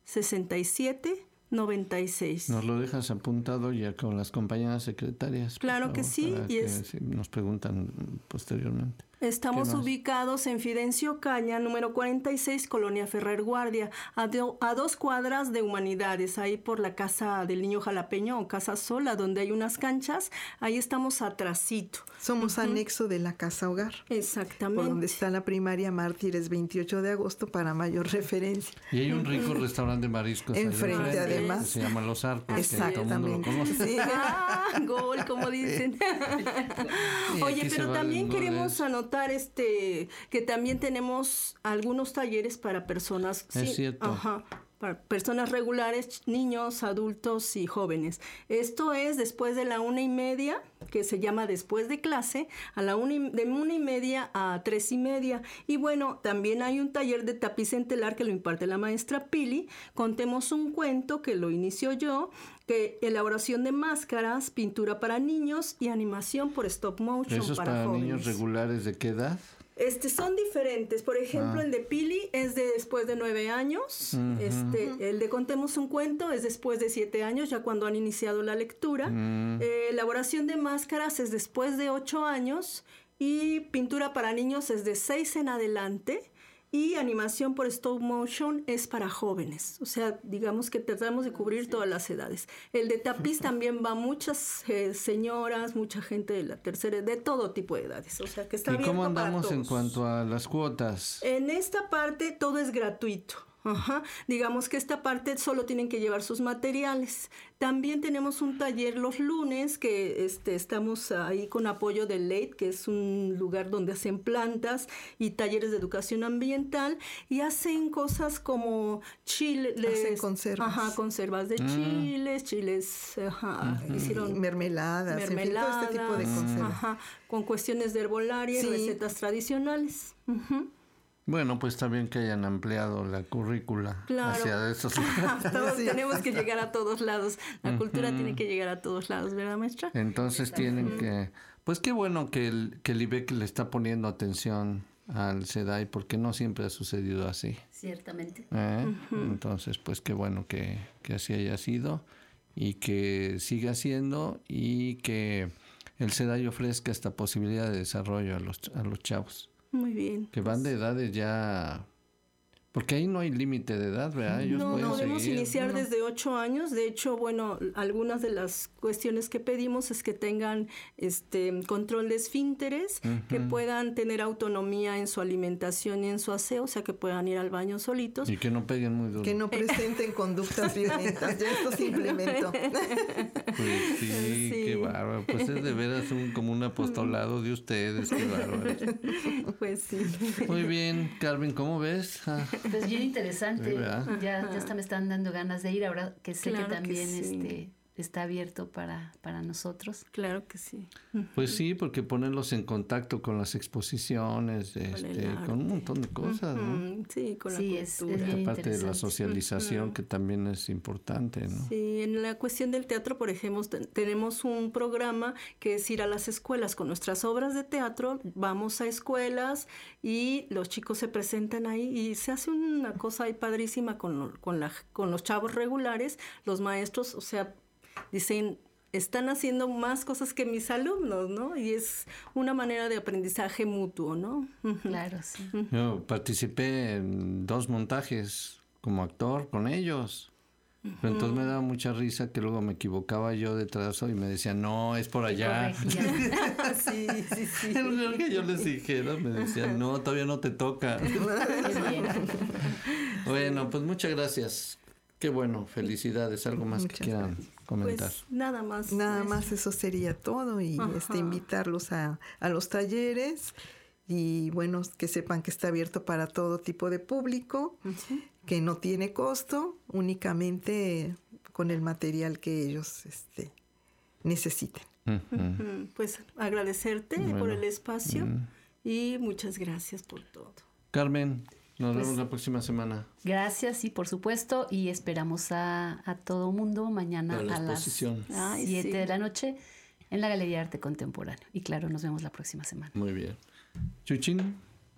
67 96. Nos lo dejas apuntado ya con las compañeras secretarias. Claro que sí. Si nos preguntan posteriormente. Estamos ubicados en Fidencio Caña, número 46, Colonia Ferrer Guardia, a 2 cuadras de Humanidades, ahí por la Casa del Niño Jalapeño o Casa Sola, donde hay unas canchas. Ahí estamos atrasito. Somos anexo de la Casa Hogar. Exactamente. Por donde está la primaria Mártires 28 de agosto para mayor referencia. Y hay un rico restaurante de mariscos enfrente, además. que se llama Los Arcos. Exactamente. Sí. Gol, como dicen. Oye, pero también queremos anotar que también tenemos algunos talleres para personas. Es cierto. Para personas regulares, niños, adultos y jóvenes. Esto es después de la 1:30, que se llama después de clase, de 1:30 a 3:30. Y bueno, también hay un taller de tapiz entelar que lo imparte la maestra Pili. Contemos un cuento que lo inicio yo, que elaboración de máscaras, pintura para niños y animación por stop motion. ¿Esos para jóvenes. Niños regulares de qué edad? Son diferentes. Por ejemplo, el de Pili es de después de 9 años. El de Contemos un cuento es después de 7 años, ya cuando han iniciado la lectura. Elaboración de máscaras es después de 8 años. Y pintura para niños es de 6 en adelante. Y animación por stop motion es para jóvenes. O sea, digamos que tratamos de cubrir todas las edades. El de tapiz también va muchas señoras, mucha gente de la tercera, de todo tipo de edades. O sea, que está abierto para todos. ¿Y cómo andamos en cuanto a las cuotas? En esta parte todo es gratuito. Digamos que esta parte solo tienen que llevar sus materiales. También tenemos un taller los lunes que estamos ahí con apoyo del LEIT, que es un lugar donde hacen plantas y talleres de educación ambiental, y hacen cosas como chiles. Hacen conservas. Conservas de chiles, hicieron mermeladas, en fin, todo este tipo de conservas. Con cuestiones de herbolaria y recetas tradicionales. Bueno, pues también que hayan ampliado la currícula hacia esos Todos tenemos que llegar a todos lados. La cultura tiene que llegar a todos lados, ¿verdad, maestra? Entonces tienen que... Pues qué bueno que el IBEC le está poniendo atención al SEDAI, porque no siempre ha sucedido así. Ciertamente. Entonces, pues qué bueno que así haya sido y que siga siendo, y que el SEDAI ofrezca esta posibilidad de desarrollo a los chavos. Muy bien. Que van de edades ya Porque ahí no hay límite de edad, ¿verdad? Ellos No, pueden podemos seguir. iniciar desde 8 años. De hecho, bueno, algunas de las cuestiones que pedimos es que tengan control de esfínteres, que puedan tener autonomía en su alimentación y en su aseo, o sea, que puedan ir al baño solitos. Y que no peguen muy duro. Que no presenten conductas violentas. Ya esto se implementó. Pues sí, qué bárbaro. Pues es de veras como un apostolado de ustedes, qué bárbaro. Pues sí. Muy bien, Carmen, ¿cómo ves? Pues bien interesante. ¿Verdad? Ya hasta me están dando ganas de ir ahora que sé Claro que también que sí. está abierto para nosotros. Claro que sí. Pues sí, porque ponerlos en contacto con las exposiciones, con un montón de cosas, ¿no? Sí, con Sí, la es cultura. bien Aparte de la interesante. socialización, que también es importante, ¿no? Sí, en la cuestión del teatro, por ejemplo, tenemos un programa que es ir a las escuelas con nuestras obras de teatro, vamos a escuelas y los chicos se presentan ahí y se hace una cosa ahí padrísima con los chavos regulares, los maestros, o sea, dicen, están haciendo más cosas que mis alumnos, ¿no? Y es una manera de aprendizaje mutuo, ¿no? Claro, sí. Yo participé en 2 montajes como actor con ellos. Pero entonces me daba mucha risa que luego me equivocaba yo de trazo y me decían, no, es por allá. Sí. En lugar que yo les dijera, me decían, no, todavía no te toca. Qué bien. Bueno, pues muchas gracias. Qué bueno, felicidades. ¿Algo más Muchas que quieran comentar? Pues nada más. Nada más eso sería todo y invitarlos a los talleres y bueno, que sepan que está abierto para todo tipo de público, que no tiene costo, únicamente con el material que ellos necesiten. Pues agradecerte por el espacio y muchas gracias por todo. Carmen, nos vemos la próxima semana. Gracias, sí, por supuesto, y esperamos a todo mundo mañana Para la a las exposición. 7 de la noche en la Galería de Arte Contemporáneo. Y claro, nos vemos la próxima semana. Muy bien. Chuchín.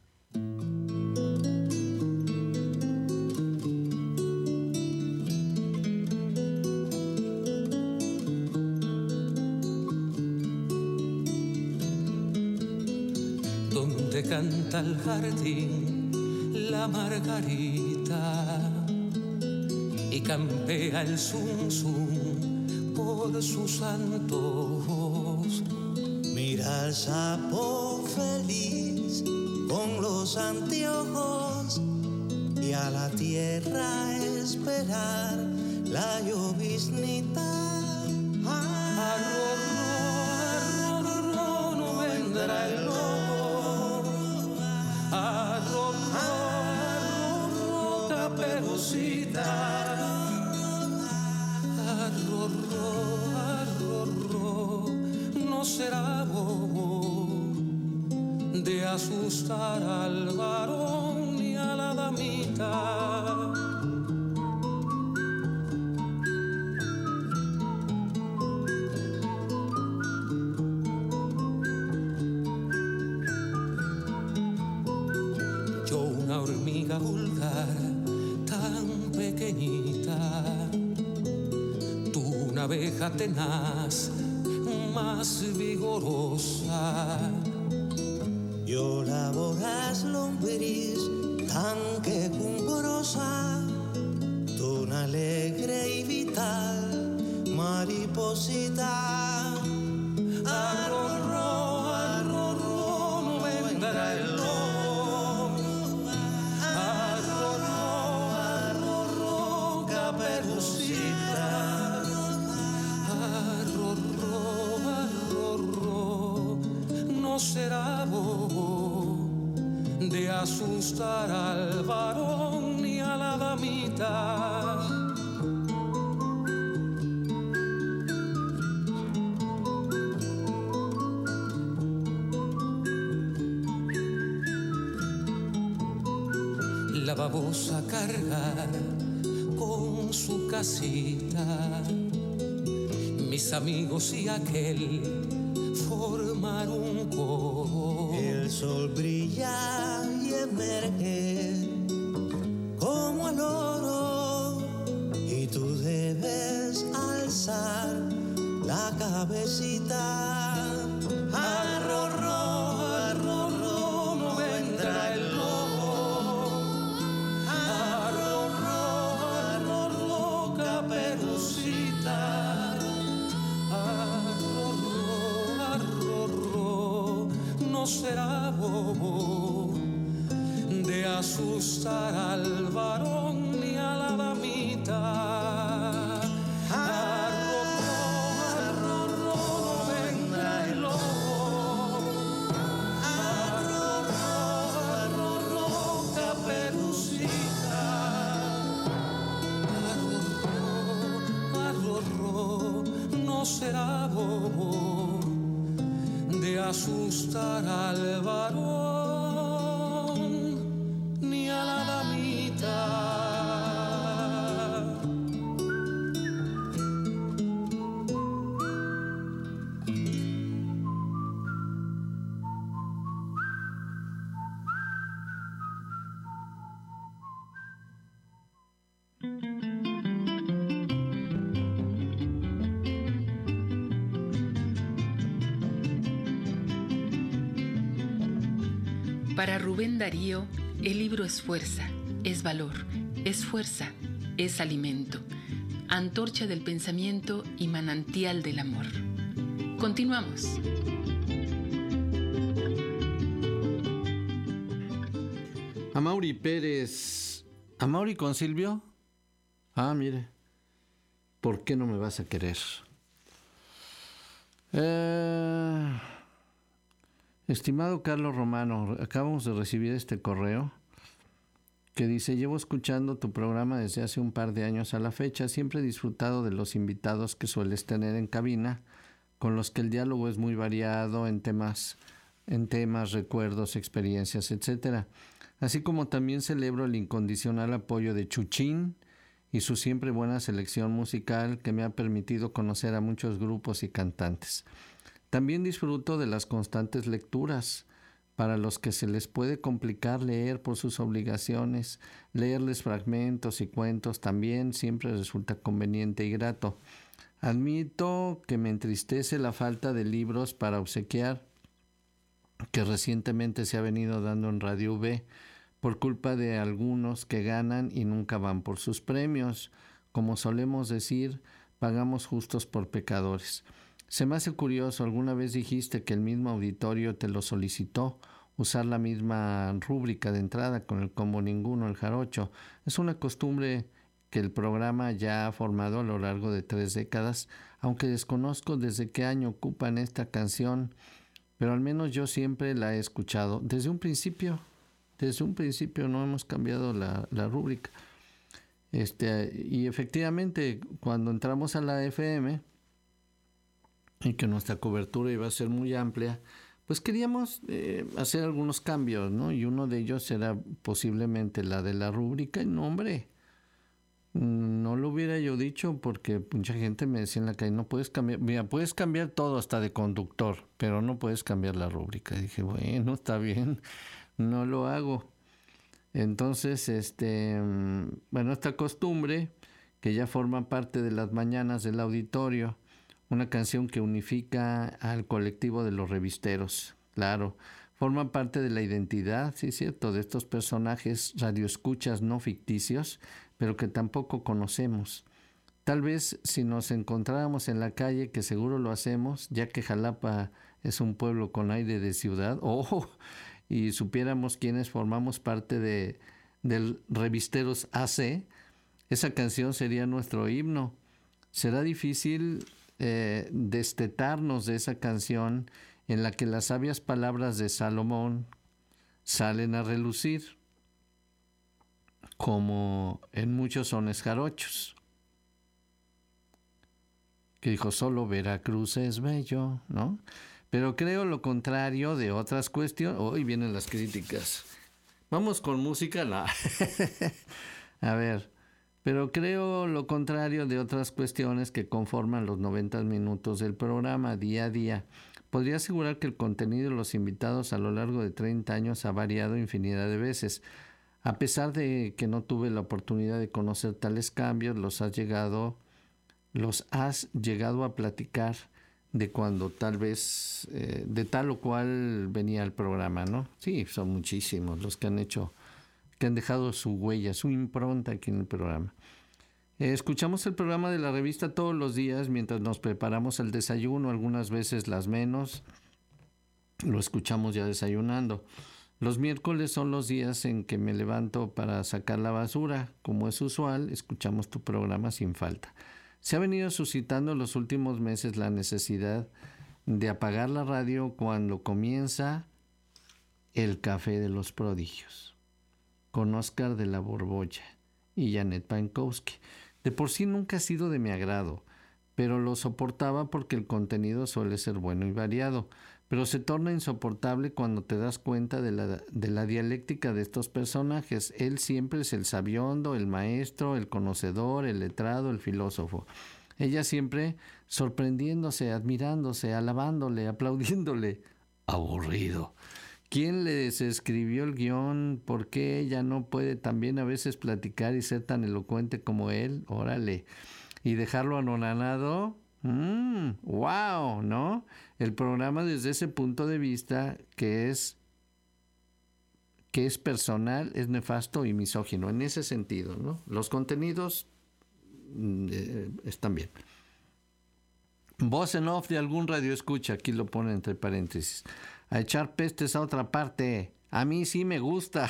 Donde canta el jardín la margarita y campea el zum por sus antojos. Mira al sapo feliz con los anteojos y a la tierra esperar la lloviznita. Arro, no vendrá el lobo. Arro, caperucita. Arro, no será bobo de asustar al varón ni a la damita. Yo una hormiga vulgar tan pequeñita, tú una abeja tenaz más vigorosa. Yo la voraz lombriz tan quejumbrosa, tú una alegre y vital mariposita. Arro, no vendrá el lobo. Arro, caperucita. Arro, no será bobo de asustar al varón ni a la damita. La babosa cargar con su casita, mis amigos y aquel formar un coro. El sol brilla y emerge como el oro y tú debes alzar la cabecita. Arro, no vendrá el lobo. será bobo de asustar al varón ni a la damita. Arro, no vendrá el lobo. Arro, Caperucita. Arro, no será bobo de asustar al varón ni a la damita. Para Rubén Darío, el libro es fuerza, es valor, es fuerza, es alimento, antorcha del pensamiento y manantial del amor. Continuamos. Amaury Pérez. ¿Amaury con Silvio? Ah, mire. ¿Por qué no me vas a querer? Estimado Carlos Romano, acabamos de recibir este correo que dice: llevo escuchando tu programa desde hace un par de años a la fecha. Siempre he disfrutado de los invitados que sueles tener en cabina, con los que el diálogo es muy variado en temas, recuerdos, experiencias, etc. Así como también celebro el incondicional apoyo de Chuchín y su siempre buena selección musical que me ha permitido conocer a muchos grupos y cantantes. También disfruto de las constantes lecturas, para los que se les puede complicar leer por sus obligaciones. Leerles fragmentos y cuentos también siempre resulta conveniente y grato. Admito que me entristece la falta de libros para obsequiar, que recientemente se ha venido dando en Radio V, por culpa de algunos que ganan y nunca van por sus premios. Como solemos decir, pagamos justos por pecadores. Se me hace curioso, alguna vez dijiste que el mismo auditorio te lo solicitó, usar la misma rúbrica de entrada con el Como Ninguno, el Jarocho. Es una costumbre que el programa ya ha formado a lo largo de 3 décadas, aunque desconozco desde qué año ocupan esta canción, pero al menos yo siempre la he escuchado. Desde un principio no hemos cambiado la rúbrica. Y efectivamente, cuando entramos a la FM, y que nuestra cobertura iba a ser muy amplia, pues queríamos hacer algunos cambios, ¿no? Y uno de ellos era posiblemente la de la rúbrica. Y no, hombre, no lo hubiera yo dicho, porque mucha gente me decía en la calle: no puedes cambiar, mira, puedes cambiar todo hasta de conductor, pero no puedes cambiar la rúbrica. Y dije, bueno, está bien, no lo hago. Entonces, esta costumbre que ya forma parte de las mañanas del auditorio, una canción que unifica al colectivo de los revisteros, claro, forma parte de la identidad, sí, cierto, de estos personajes radioescuchas no ficticios, pero que tampoco conocemos. Tal vez si nos encontráramos en la calle, que seguro lo hacemos, ya que Jalapa es un pueblo con aire de ciudad, y supiéramos quiénes formamos parte del Revisteros AC, esa canción sería nuestro himno. Será difícil destetarnos de esa canción en la que las sabias palabras de Salomón salen a relucir, como en muchos sones jarochos, que dijo: solo Veracruz es bello, ¿no? Pero creo lo contrario de otras cuestiones. Hoy vienen las críticas. Vamos con música, no. A ver. Pero creo lo contrario de otras cuestiones que conforman los 90 minutos del programa día a día. Podría asegurar que el contenido de los invitados a lo largo de 30 años ha variado infinidad de veces. A pesar de que no tuve la oportunidad de conocer tales cambios, los has llegado a platicar de cuando tal vez, de tal o cual venía el programa, ¿no? Sí, son muchísimos los que han dejado su huella, su impronta aquí en el programa. Escuchamos el programa de la revista todos los días mientras nos preparamos el desayuno, algunas veces las menos, lo escuchamos ya desayunando. Los miércoles son los días en que me levanto para sacar la basura. Como es usual, escuchamos tu programa sin falta. Se ha venido suscitando en los últimos meses la necesidad de apagar la radio cuando comienza el Café de los Prodigios, con Óscar de la Borbolla y Janet Pankowski. De por sí nunca ha sido de mi agrado, pero lo soportaba porque el contenido suele ser bueno y variado. Pero se torna insoportable cuando te das cuenta de la dialéctica de estos personajes. Él siempre es el sabiondo, el maestro, el conocedor, el letrado, el filósofo. Ella siempre sorprendiéndose, admirándose, alabándole, aplaudiéndole. Aburrido. ¿Quién les escribió el guión? ¿Por qué ella no puede también a veces platicar y ser tan elocuente como él? Órale. ¿Y dejarlo anonadado? ¡Wow! ¿No? El programa desde ese punto de vista que es personal, es nefasto y misógino, en ese sentido, ¿no? Los contenidos están bien. Voz en off de algún radio escucha, aquí lo pone entre paréntesis. A echar pestes a otra parte. A mí sí me gusta.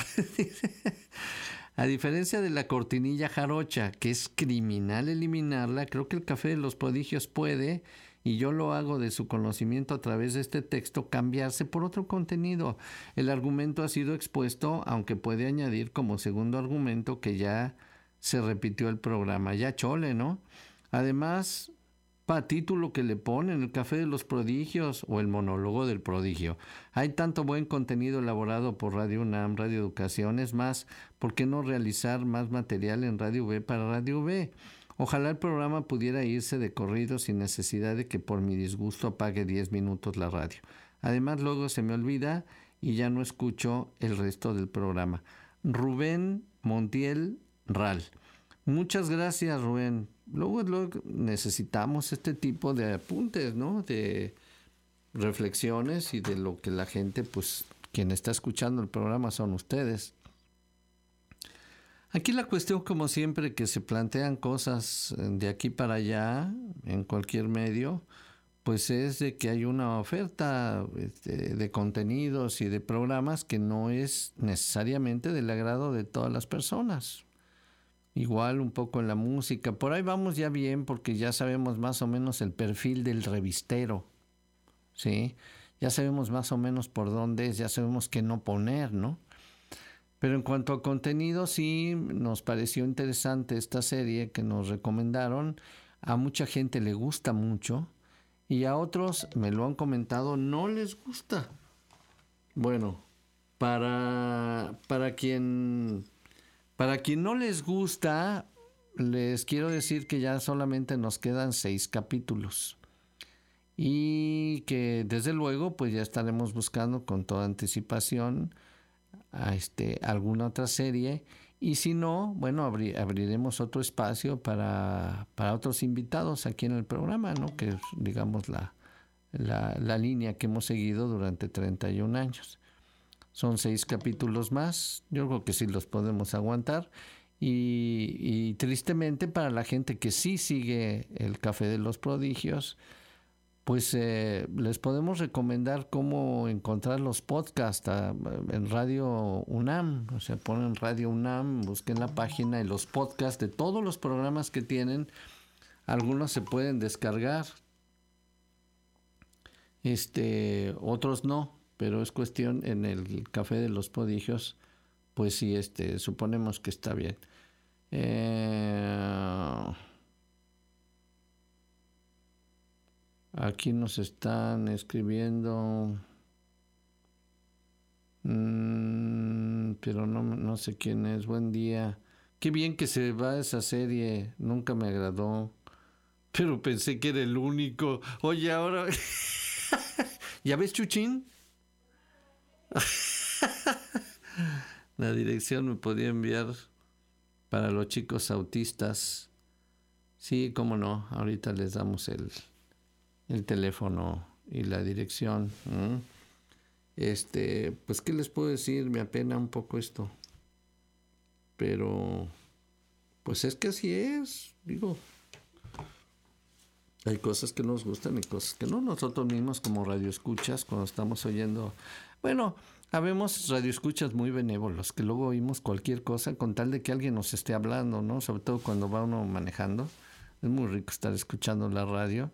A diferencia de la cortinilla jarocha, que es criminal eliminarla, creo que el Café de los Prodigios puede, y yo lo hago de su conocimiento a través de este texto, cambiarse por otro contenido. El argumento ha sido expuesto, aunque puede añadir como segundo argumento que ya se repitió el programa. Ya chole, ¿no? Además, título que le ponen, el Café de los Prodigios o el monólogo del prodigio. Hay tanto buen contenido elaborado por Radio UNAM, Radio Educación. Es más, ¿por qué no realizar más material en Radio V para Radio V? Ojalá el programa pudiera irse de corrido sin necesidad de que por mi disgusto apague 10 minutos la radio. Además, luego se me olvida y ya no escucho el resto del programa. Rubén Montiel Ral. Muchas gracias, Rubén. Luego necesitamos este tipo de apuntes, ¿no? De reflexiones y de lo que la gente, pues, quien está escuchando el programa son ustedes. Aquí la cuestión, como siempre, que se plantean cosas de aquí para allá, en cualquier medio, pues es de que hay una oferta de contenidos y de programas que no es necesariamente del agrado de todas las personas. Igual un poco en la música. Por ahí vamos ya bien porque ya sabemos más o menos el perfil del revistero, ¿sí? Ya sabemos más o menos por dónde es, ya sabemos qué no poner, ¿no? Pero en cuanto a contenido, sí nos pareció interesante esta serie que nos recomendaron. A mucha gente le gusta mucho y a otros, me lo han comentado, no les gusta. Bueno, para quien no les gusta, les quiero decir que ya solamente nos quedan 6 capítulos. Y que desde luego pues ya estaremos buscando con toda anticipación a alguna otra serie. Y si no, bueno, abriremos otro espacio para otros invitados aquí en el programa, ¿no? Que es, digamos, la línea que hemos seguido durante 31 años. Son 6 capítulos más, yo creo que sí los podemos aguantar y tristemente para la gente que sí sigue el Café de los Prodigios, pues les podemos recomendar cómo encontrar los podcasts en Radio UNAM. O sea, ponen Radio UNAM, busquen la página y los podcasts de todos los programas que tienen, algunos se pueden descargar, otros no. Pero es cuestión, en el Café de los Prodigios, pues sí, suponemos que está bien. Aquí nos están escribiendo, pero no sé quién es. Buen día. Qué bien que se va esa serie, nunca me agradó, pero pensé que era el único. Oye, ahora... ¿Ya ves, Chuchín? La dirección me podía enviar para los chicos autistas. Sí, cómo no, ahorita les damos el teléfono y la dirección. Pues qué les puedo decir, me apena un poco esto, pero pues es que así es, digo, Hay cosas que nos gustan y cosas que no. Nosotros mismos como radioescuchas, cuando estamos oyendo... Bueno, habemos radioescuchas muy benévolos, que luego oímos cualquier cosa con tal de que alguien nos esté hablando, ¿no? Sobre todo cuando va uno manejando. Es muy rico estar escuchando la radio.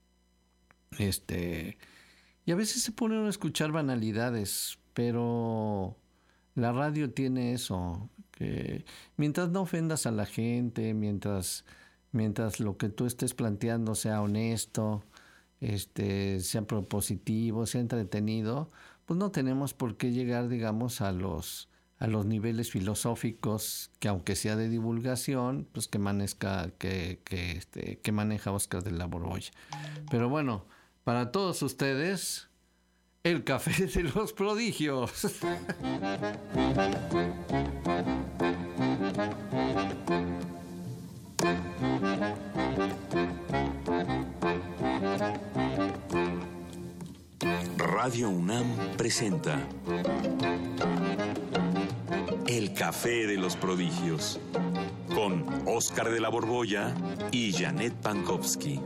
Y a veces se pone uno a escuchar banalidades, pero la radio tiene eso, que mientras no ofendas a la gente, mientras lo que tú estés planteando sea honesto, sea propositivo, sea entretenido, pues no tenemos por qué llegar, digamos, a los niveles filosóficos que, aunque sea de divulgación, pues que maneja Óscar de la Borbolla. Pero bueno, para todos ustedes, el café de los prodigios. Radio UNAM presenta El café de los prodigios con Óscar de la Borbolla y Janet Pankowski.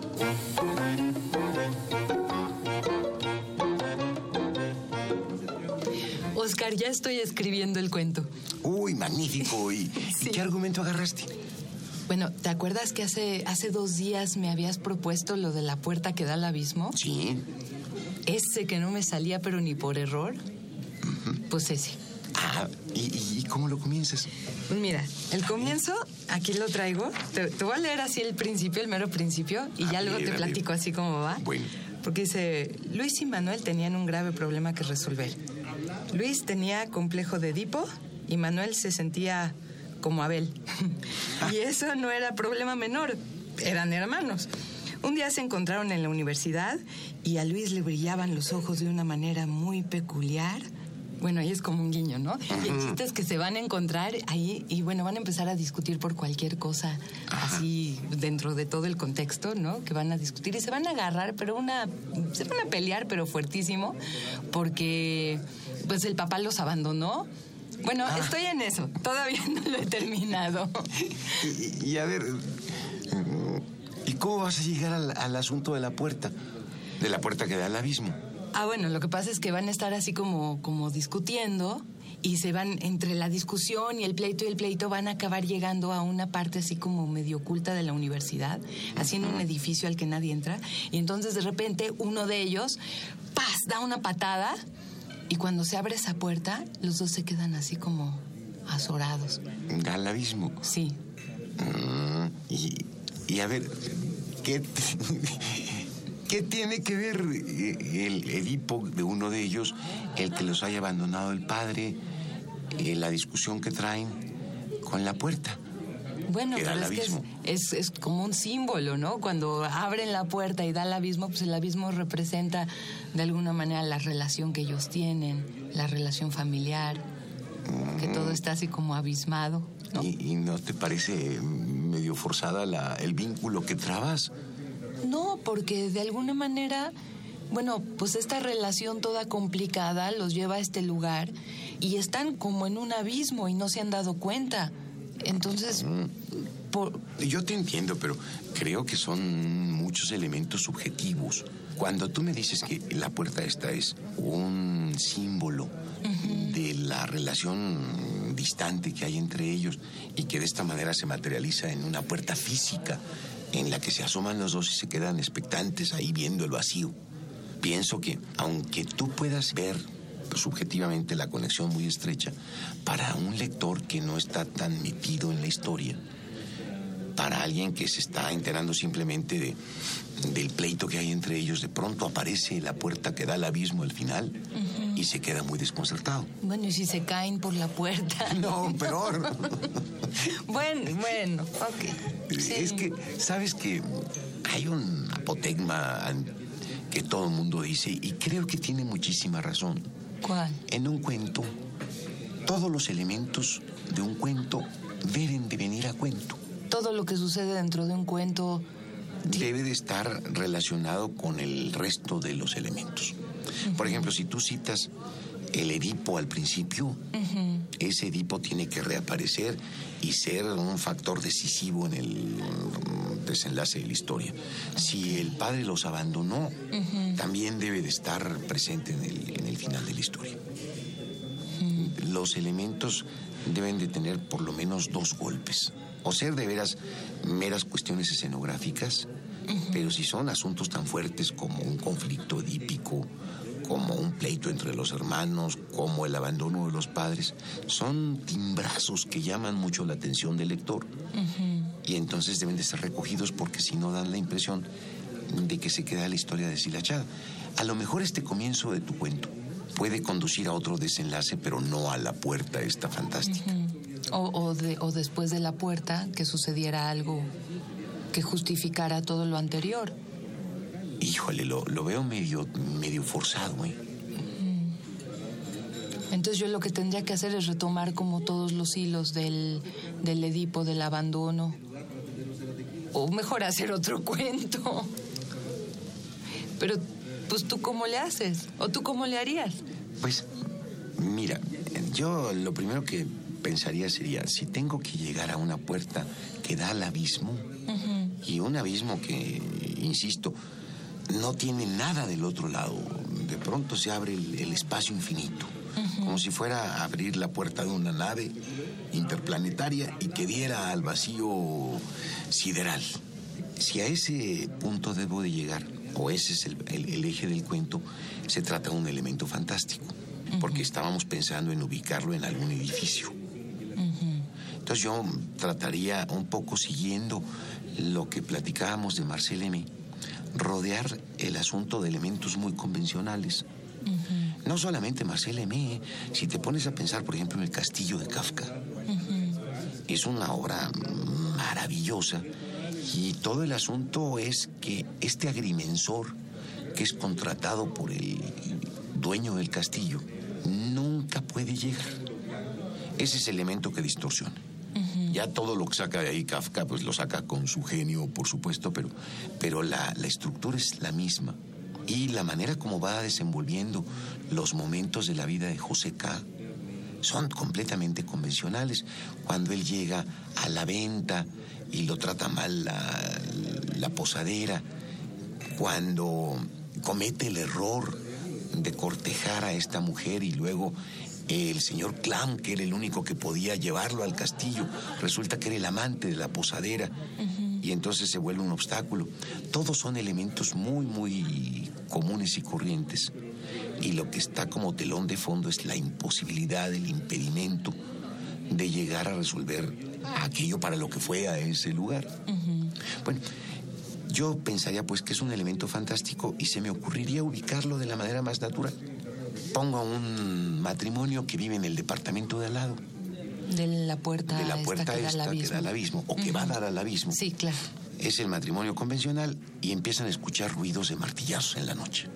Óscar, ya estoy escribiendo el cuento. Uy, magnífico. ¿Y qué argumento agarraste? Bueno, ¿te acuerdas que hace 2 días me habías propuesto lo de la puerta que da al abismo? Sí. Ese que no me salía pero ni por error. Pues ese. Ah, ¿y cómo lo comienzas? Pues mira, el comienzo, aquí lo traigo. Te voy a leer así el principio, el mero principio, y ya luego te platico así como va. Bueno. Porque dice, Luis y Manuel tenían un grave problema que resolver. Luis tenía complejo de Edipo y Manuel se sentía como Abel. Y eso no era problema menor, eran hermanos. Un día se encontraron en la universidad y a Luis le brillaban los ojos de una manera muy peculiar. Bueno, ahí es como un guiño, ¿no? Y el chiste es que se van a encontrar ahí y, bueno, van a empezar a discutir por cualquier cosa, así dentro de todo el contexto, ¿no? Que van a discutir y se van a agarrar, pero se van a pelear, pero fuertísimo, porque, pues, el papá los abandonó. Bueno, estoy en eso, todavía no lo he terminado. Y a ver, ¿y cómo vas a llegar al asunto de la puerta? De la puerta que da al abismo. Bueno, lo que pasa es que van a estar así como discutiendo y se van entre la discusión y el pleito van a acabar llegando a una parte así como medio oculta de la universidad, así en un edificio al que nadie entra, y entonces de repente uno de ellos, ¡paz!, da una patada y cuando se abre esa puerta, los dos se quedan así como azorados. ¿Al abismo? Sí. Y a ver, ¿qué tiene que ver el Edipo de uno de ellos, el que los haya abandonado el padre, la discusión que traen con la puerta? Bueno, pero es que es como un símbolo, ¿no? Cuando abren la puerta y da al abismo, pues el abismo representa de alguna manera la relación que ellos tienen, la relación familiar, que todo está así como abismado, ¿no? ¿Y no te parece medio forzada el vínculo que trabas? No, porque de alguna manera, bueno, pues esta relación toda complicada los lleva a este lugar y están como en un abismo y no se han dado cuenta. Entonces, Yo te entiendo, pero creo que son muchos elementos subjetivos. Cuando tú me dices que la puerta esta es un símbolo de la relación distante que hay entre ellos y que de esta manera se materializa en una puerta física en la que se asoman los dos y se quedan expectantes ahí viendo el vacío. Pienso que, aunque tú puedas ver subjetivamente la conexión muy estrecha, para un lector que no está tan metido en la historia, para alguien que se está enterando simplemente del pleito que hay entre ellos, de pronto aparece la puerta que da al abismo al final y se queda muy desconcertado. Bueno, ¿y si se caen por la puerta? No, peor. Bueno, ok. Sí. Es que, ¿sabes que hay un apotegma que todo el mundo dice y creo que tiene muchísima razón? ¿Cuál? En un cuento, todos los elementos de un cuento deben de venir a cuento. Todo lo que sucede dentro de un cuento debe de estar relacionado con el resto de los elementos. Por ejemplo, si tú citas el Edipo al principio, ese Edipo tiene que reaparecer y ser un factor decisivo en el desenlace de la historia. Si el padre los abandonó, también debe de estar presente en el final de la historia. Los elementos deben de tener por lo menos 2 golpes, o ser de veras meras cuestiones escenográficas, pero si son asuntos tan fuertes como un conflicto edípico, como un pleito entre los hermanos, como el abandono de los padres, son timbrazos que llaman mucho la atención del lector. Y entonces deben de ser recogidos, porque si no dan la impresión de que se queda la historia deshilachada. A lo mejor este comienzo de tu cuento puede conducir a otro desenlace, pero no a la puerta esta fantástica. O después de la puerta que sucediera algo que justificara todo lo anterior. Híjole, lo veo medio forzado, ¿eh? Entonces yo lo que tendría que hacer es retomar como todos los hilos del Edipo, del abandono. O mejor hacer otro cuento. Pero, pues, ¿tú cómo le haces? ¿O tú cómo le harías? Pues, mira, yo lo primero que pensaría sería, si tengo que llegar a una puerta que da al abismo, y un abismo que, insisto, no tiene nada del otro lado, de pronto se abre el espacio infinito, como si fuera a abrir la puerta de una nave interplanetaria y que diera al vacío sideral. Si a ese punto debo de llegar, o ese es el eje del cuento, se trata de un elemento fantástico, porque estábamos pensando en ubicarlo en algún edificio. Entonces yo trataría, un poco siguiendo lo que platicábamos de Marcel Aimé, rodear el asunto de elementos muy convencionales. No solamente Marcel Aimé, si te pones a pensar, por ejemplo, en El castillo de Kafka. Es una obra maravillosa, y todo el asunto es que este agrimensor, que es contratado por el dueño del castillo, nunca puede llegar. Ese es el elemento que distorsiona. Ya todo lo que saca de ahí Kafka, pues lo saca con su genio, por supuesto, pero la estructura es la misma. Y la manera como va desenvolviendo los momentos de la vida de José K. son completamente convencionales. Cuando él llega a la venta y lo trata mal la posadera, cuando comete el error de cortejar a esta mujer y luego el señor Clam, que era el único que podía llevarlo al castillo, resulta que era el amante de la posadera, y entonces se vuelve un obstáculo. Todos son elementos muy, muy comunes y corrientes, y lo que está como telón de fondo es la imposibilidad, el impedimento de llegar a resolver aquello para lo que fue a ese lugar. Bueno, yo pensaría pues que es un elemento fantástico, y se me ocurriría ubicarlo de la manera más natural. Pongo a un matrimonio que vive en el departamento de al lado. De la puerta esta que da al abismo. O que va a dar al abismo. Sí, claro. Es el matrimonio convencional, y empiezan a escuchar ruidos de martillazos en la noche.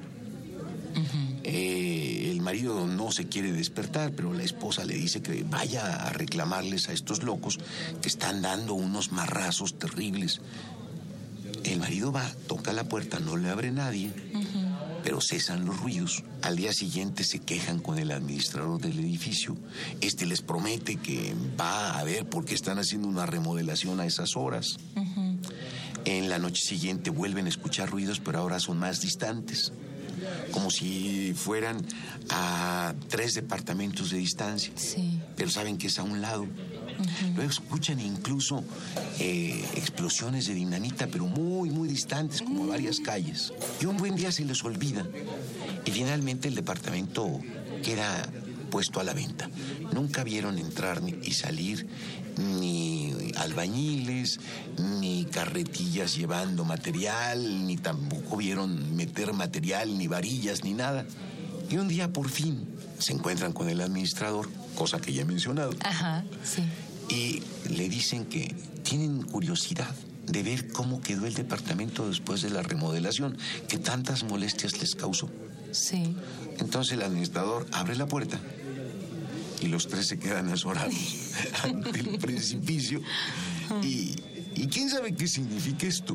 El marido no se quiere despertar, pero la esposa le dice que vaya a reclamarles a estos locos que están dando unos marrazos terribles. El marido va, toca la puerta, no le abre nadie, pero cesan los ruidos. Al día siguiente se quejan con el administrador del edificio. Este les promete que va a ver por qué están haciendo una remodelación a esas horas. En la noche siguiente vuelven a escuchar ruidos, pero ahora son más distantes, como si fueran a 3 departamentos de distancia. Sí. Pero saben que es a un lado. Luego escuchan incluso explosiones de dinamita, pero muy, muy distantes, como varias calles. Y un buen día se les olvida, y finalmente el departamento queda puesto a la venta. Nunca vieron entrar y salir ni albañiles, ni carretillas llevando material, ni tampoco vieron meter material, ni varillas, ni nada. Y un día, por fin, se encuentran con el administrador, cosa que ya he mencionado. Ajá, sí. Y le dicen que tienen curiosidad de ver cómo quedó el departamento después de la remodelación, que tantas molestias les causó. Sí. Entonces el administrador abre la puerta y los 3 se quedan azorados ante el precipicio, y ¿Y quién sabe qué significa esto?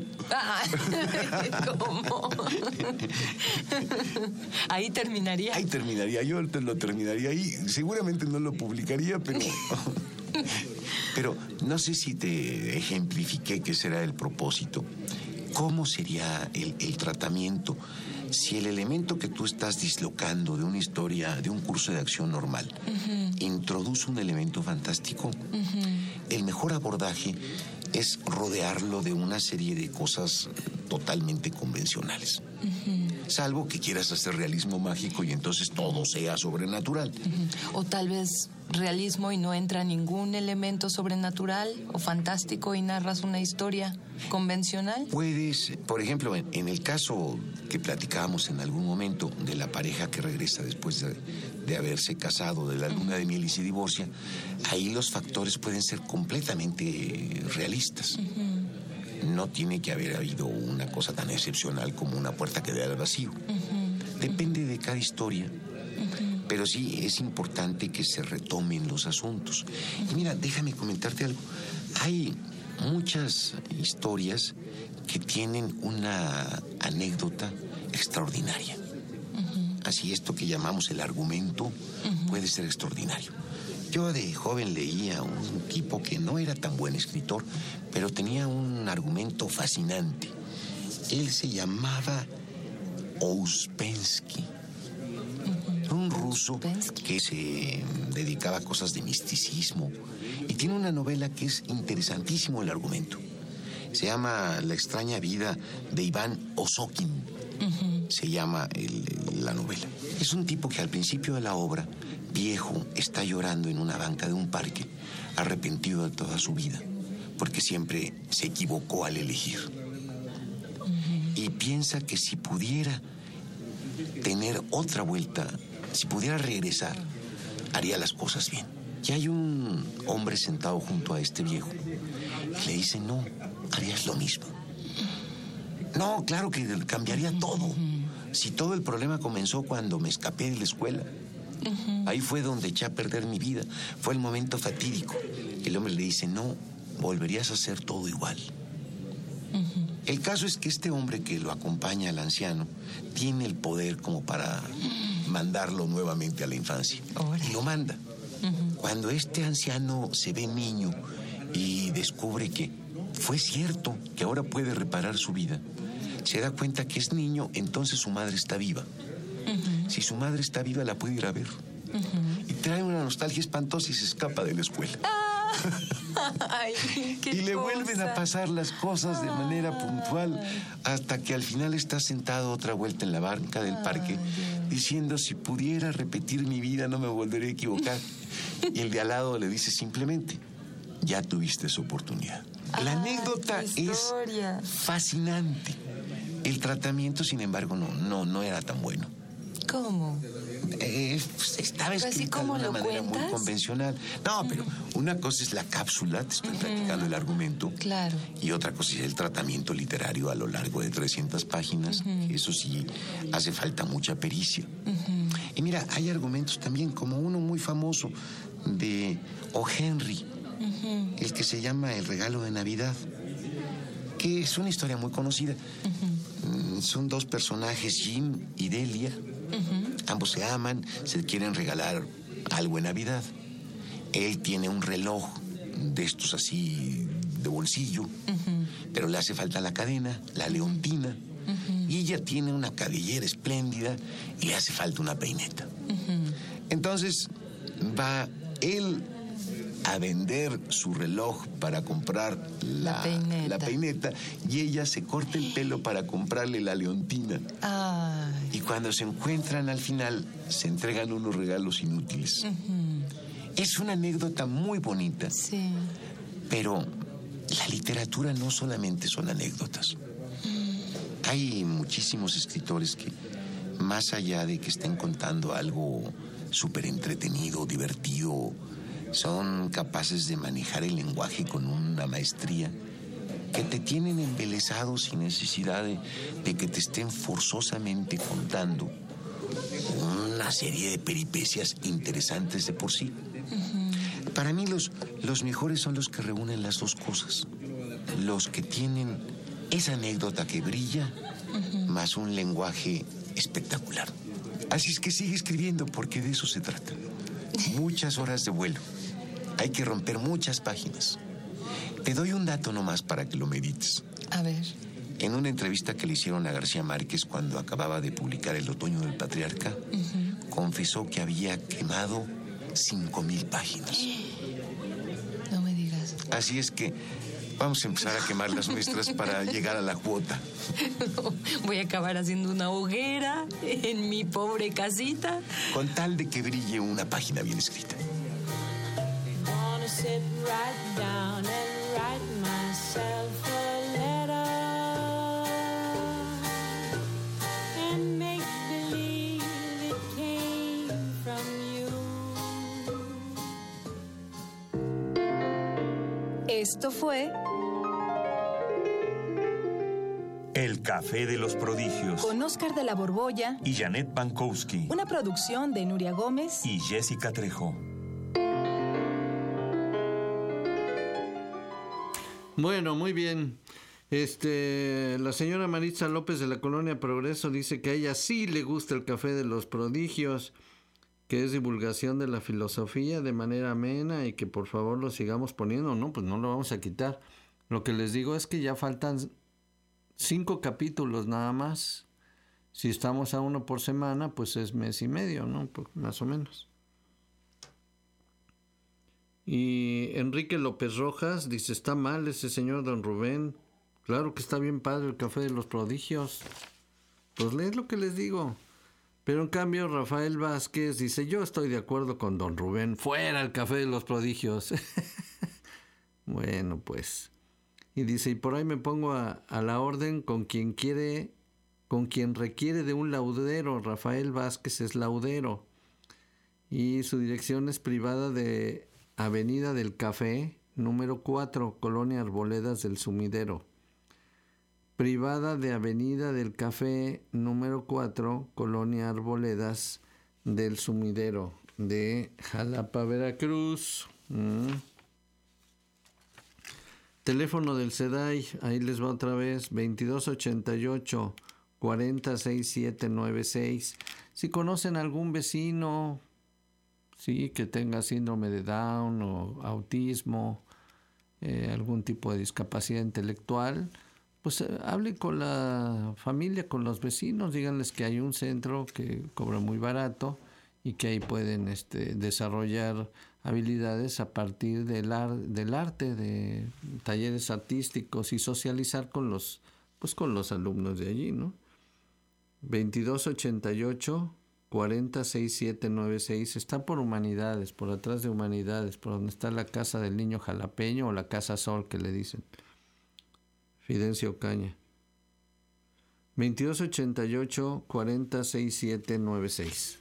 ¿Cómo? Ahí terminaría. Ahí terminaría, yo lo terminaría ahí. Seguramente no lo publicaría, pero... Pero no sé si te ejemplifiqué qué será el propósito. ¿Cómo sería el tratamiento si el elemento que tú estás dislocando de una historia, de un curso de acción normal, introduce un elemento fantástico? El mejor abordaje es rodearlo de una serie de cosas totalmente convencionales. Salvo que quieras hacer realismo mágico y entonces todo sea sobrenatural. O tal vez realismo y no entra ningún elemento sobrenatural o fantástico y narras una historia convencional. Puedes, por ejemplo, en el caso que platicábamos en algún momento de la pareja que regresa después de haberse casado, de la luna de miel y se divorcia, ahí los factores pueden ser completamente realistas. No tiene que haber habido una cosa tan excepcional como una puerta que dé al vacío. Depende de cada historia. Pero sí es importante que se retomen los asuntos. Y mira, déjame comentarte algo. Hay muchas historias que tienen una anécdota extraordinaria. Así, esto que llamamos el argumento puede ser extraordinario. Yo de joven leía a un tipo que no era tan buen escritor, pero tenía un argumento fascinante. Él se llamaba Ouspensky. Un ruso que se dedicaba a cosas de misticismo y tiene una novela que es interesantísimo el argumento. Se llama La extraña vida de Iván Osokin. Se llama la novela. Es un tipo que al principio de la obra, viejo, está llorando en una banca de un parque, arrepentido de toda su vida, porque siempre se equivocó al elegir. Y piensa que si pudiera tener otra vuelta, si pudiera regresar, haría las cosas bien. Y hay un hombre sentado junto a este viejo y le dice: no, harías lo mismo. No, claro que cambiaría todo. Si todo el problema comenzó cuando me escapé de la escuela. Ahí fue donde eché a perder mi vida. Fue el momento fatídico. El hombre le dice: no, volverías a hacer todo igual. El caso es que este hombre que lo acompaña al anciano tiene el poder como para mandarlo nuevamente a la infancia. Y lo manda. Cuando este anciano se ve niño y descubre que fue cierto, que ahora puede reparar su vida, se da cuenta que es niño, entonces su madre está viva. Si su madre está viva, la puede ir a ver. Y trae una nostalgia espantosa y se escapa de la escuela. Ay, y le vuelven a pasar las cosas de manera puntual hasta que al final está sentado otra vuelta en la banca del parque diciendo: si pudiera repetir mi vida no me volveré a equivocar. Y el de al lado le dice simplemente: ya tuviste esa oportunidad. La anécdota es fascinante. El tratamiento, sin embargo, no era tan bueno. ¿Cómo? Estaba escrita de una manera muy convencional. No, pero una cosa es la cápsula, te estoy platicando el argumento. Claro. Y otra cosa es el tratamiento literario a lo largo de 300 páginas. Eso sí, hace falta mucha pericia. Y mira, hay argumentos también, como uno muy famoso de O. Henry, el que se llama El regalo de Navidad, que es una historia muy conocida. Son dos personajes, Jim y Delia. Ambos se aman, se quieren regalar algo en Navidad. Él tiene un reloj de estos así de bolsillo, pero le hace falta la cadena, la leontina. Y ella tiene una cabellera espléndida y le hace falta una peineta. Entonces va él a vender su reloj para comprar la peineta y ella se corta el pelo para comprarle la leontina. Y cuando se encuentran al final se entregan unos regalos inútiles. Es una anécdota muy bonita. Sí. Pero la literatura no solamente son anécdotas. Hay muchísimos escritores que, más allá de que estén contando algo súper entretenido, divertido, son capaces de manejar el lenguaje con una maestría que te tienen embelesado sin necesidad de que te estén forzosamente contando una serie de peripecias interesantes de por sí. Para mí los mejores son los que reúnen las dos cosas. los que tienen esa anécdota que brilla, más un lenguaje espectacular. Así es que sigue escribiendo, porque de eso se trata. Muchas horas de vuelo. Hay que romper muchas páginas. Te doy un dato nomás para que lo medites. A ver. En una entrevista que le hicieron a García Márquez cuando acababa de publicar El otoño del patriarca, confesó que había quemado 5,000 páginas. No me digas. Así es que vamos a empezar a quemar las nuestras para llegar a la cuota. No, voy a acabar haciendo una hoguera en mi pobre casita. Con tal de que brille una página bien escrita. Sit right down and write myself a letter and make believe it came from you. Esto fue El Café de los Prodigios con Óscar de la Borbolla y Janet Pankowski, una producción de Nuria Gómez y Jessica Trejo. Bueno, muy bien. La señora Maritza López de la Colonia Progreso dice que a ella sí le gusta el Café de los Prodigios, que es divulgación de la filosofía de manera amena y que por favor lo sigamos poniendo. No, pues no lo vamos a quitar. Lo que les digo es que ya faltan 5 capítulos nada más. Si estamos a 1 por semana, pues es mes y medio, ¿no? Pues más o menos. Y Enrique López Rojas dice, está mal ese señor don Rubén. Claro que está bien padre el Café de los Prodigios. Pues leed lo que les digo. Pero en cambio Rafael Vázquez dice, yo estoy de acuerdo con don Rubén. Fuera el Café de los Prodigios. Bueno, pues. Y dice, y por ahí me pongo a la orden con quien requiere de un laudero. Rafael Vázquez es laudero. Y su dirección es privada de Avenida del Café, número 4, Colonia Arboledas del Sumidero. Privada de Avenida del Café, número 4, Colonia Arboledas del Sumidero, de Jalapa, Veracruz. Teléfono del SEDAI, ahí les va otra vez, 2288-406796. Si conocen algún vecino, sí, que tenga síndrome de Down o autismo, algún tipo de discapacidad intelectual, pues hable con la familia, con los vecinos, díganles que hay un centro que cobra muy barato y que ahí pueden desarrollar habilidades a partir del arte, de talleres artísticos y socializar con los alumnos de allí, ¿no? 2288-406796, está por Humanidades, por atrás de Humanidades, por donde está la casa del niño jalapeño o la Casa Sol que le dicen. Fidencio Caña. 2288-406796.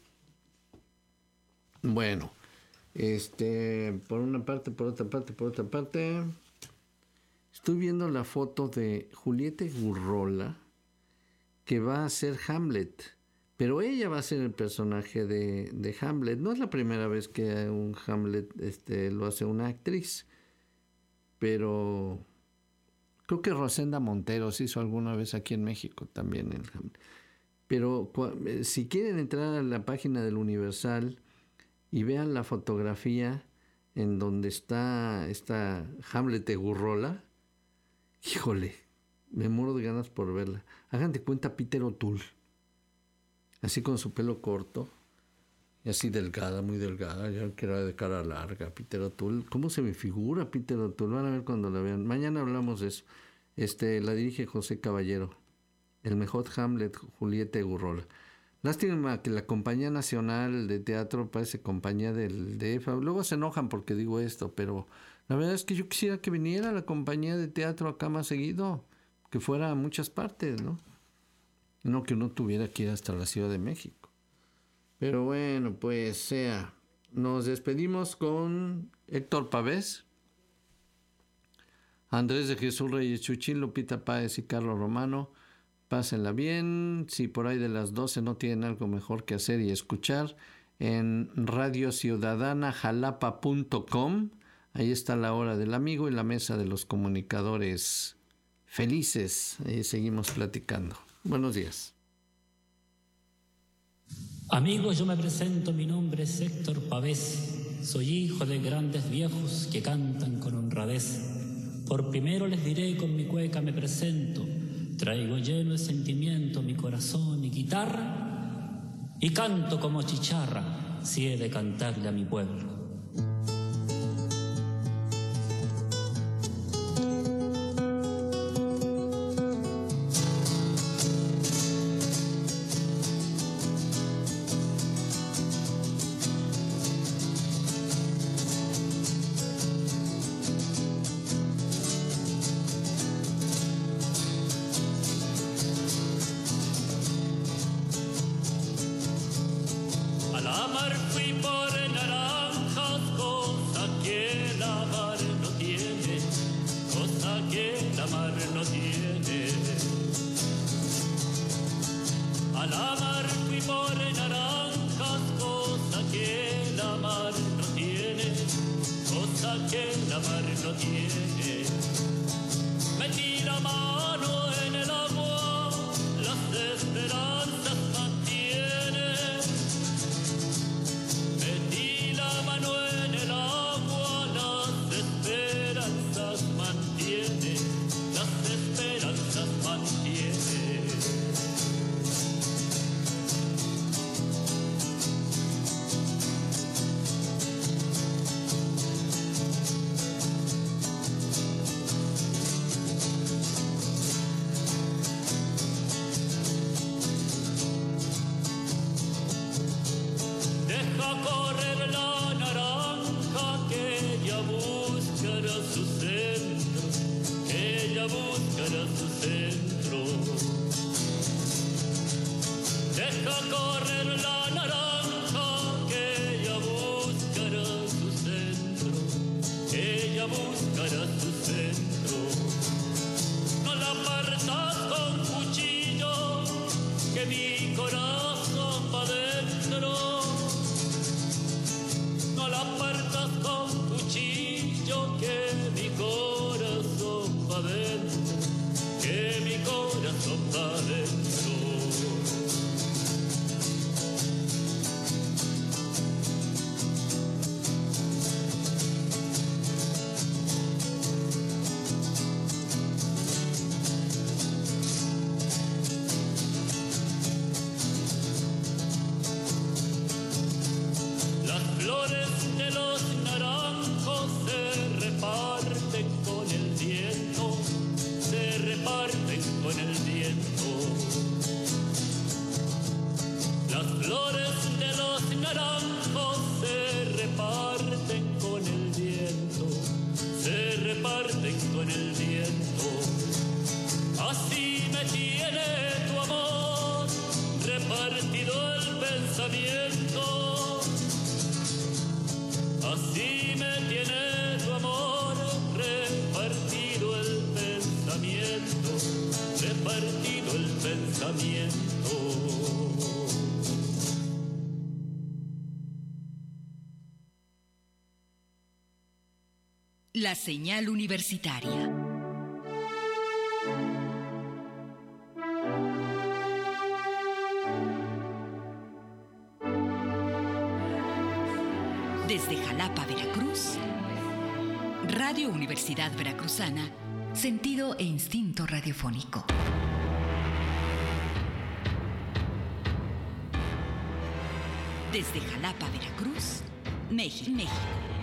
Bueno, por una parte, por otra parte, estoy viendo la foto de Julieta Gurrola, que va a ser Hamlet, pero ella va a ser el personaje de Hamlet. No es la primera vez que un Hamlet lo hace una actriz, pero creo que Rosenda Monteros hizo alguna vez aquí en México también el Hamlet. Pero si quieren entrar a la página del Universal y vean la fotografía en donde está Hamlet de Gurrola, híjole, me muero de ganas por verla. Hagan de cuenta Peter O'Toole, así con su pelo corto y así delgada, muy delgada, ya que era de cara larga. Peter O'Toole, ¿cómo se me figura Peter O'Toole? Van a ver cuando la vean. Mañana hablamos de eso. La dirige José Caballero. El mejor Hamlet, Julieta Gurrola. Lástima que la Compañía Nacional de Teatro parece compañía del DF. Luego se enojan porque digo esto, pero la verdad es que yo quisiera que viniera la compañía de teatro acá más seguido, que fuera a muchas partes, ¿no? No que uno tuviera que ir hasta la Ciudad de México. Pero bueno, pues sea. Nos despedimos con Héctor Pavés, Andrés de Jesús Reyes Chuchín, Lupita Páez y Carlos Romano. Pásenla bien. Si por ahí de las 12 no tienen algo mejor que hacer y escuchar, en radiociudadanajalapa.com, Ahí está la hora del amigo y la mesa de los comunicadores felices. Seguimos platicando. Buenos días. Amigos, yo me presento, mi nombre es Héctor Pavés, soy hijo de grandes viejos que cantan con honradez. Por primero les diré, con mi cueca me presento, traigo lleno de sentimiento mi corazón y guitarra, y canto como chicharra, si he de cantarle a mi pueblo. La señal universitaria. Desde Jalapa, Veracruz, Radio Universidad Veracruzana, sentido e instinto radiofónico. Desde Jalapa, Veracruz, México.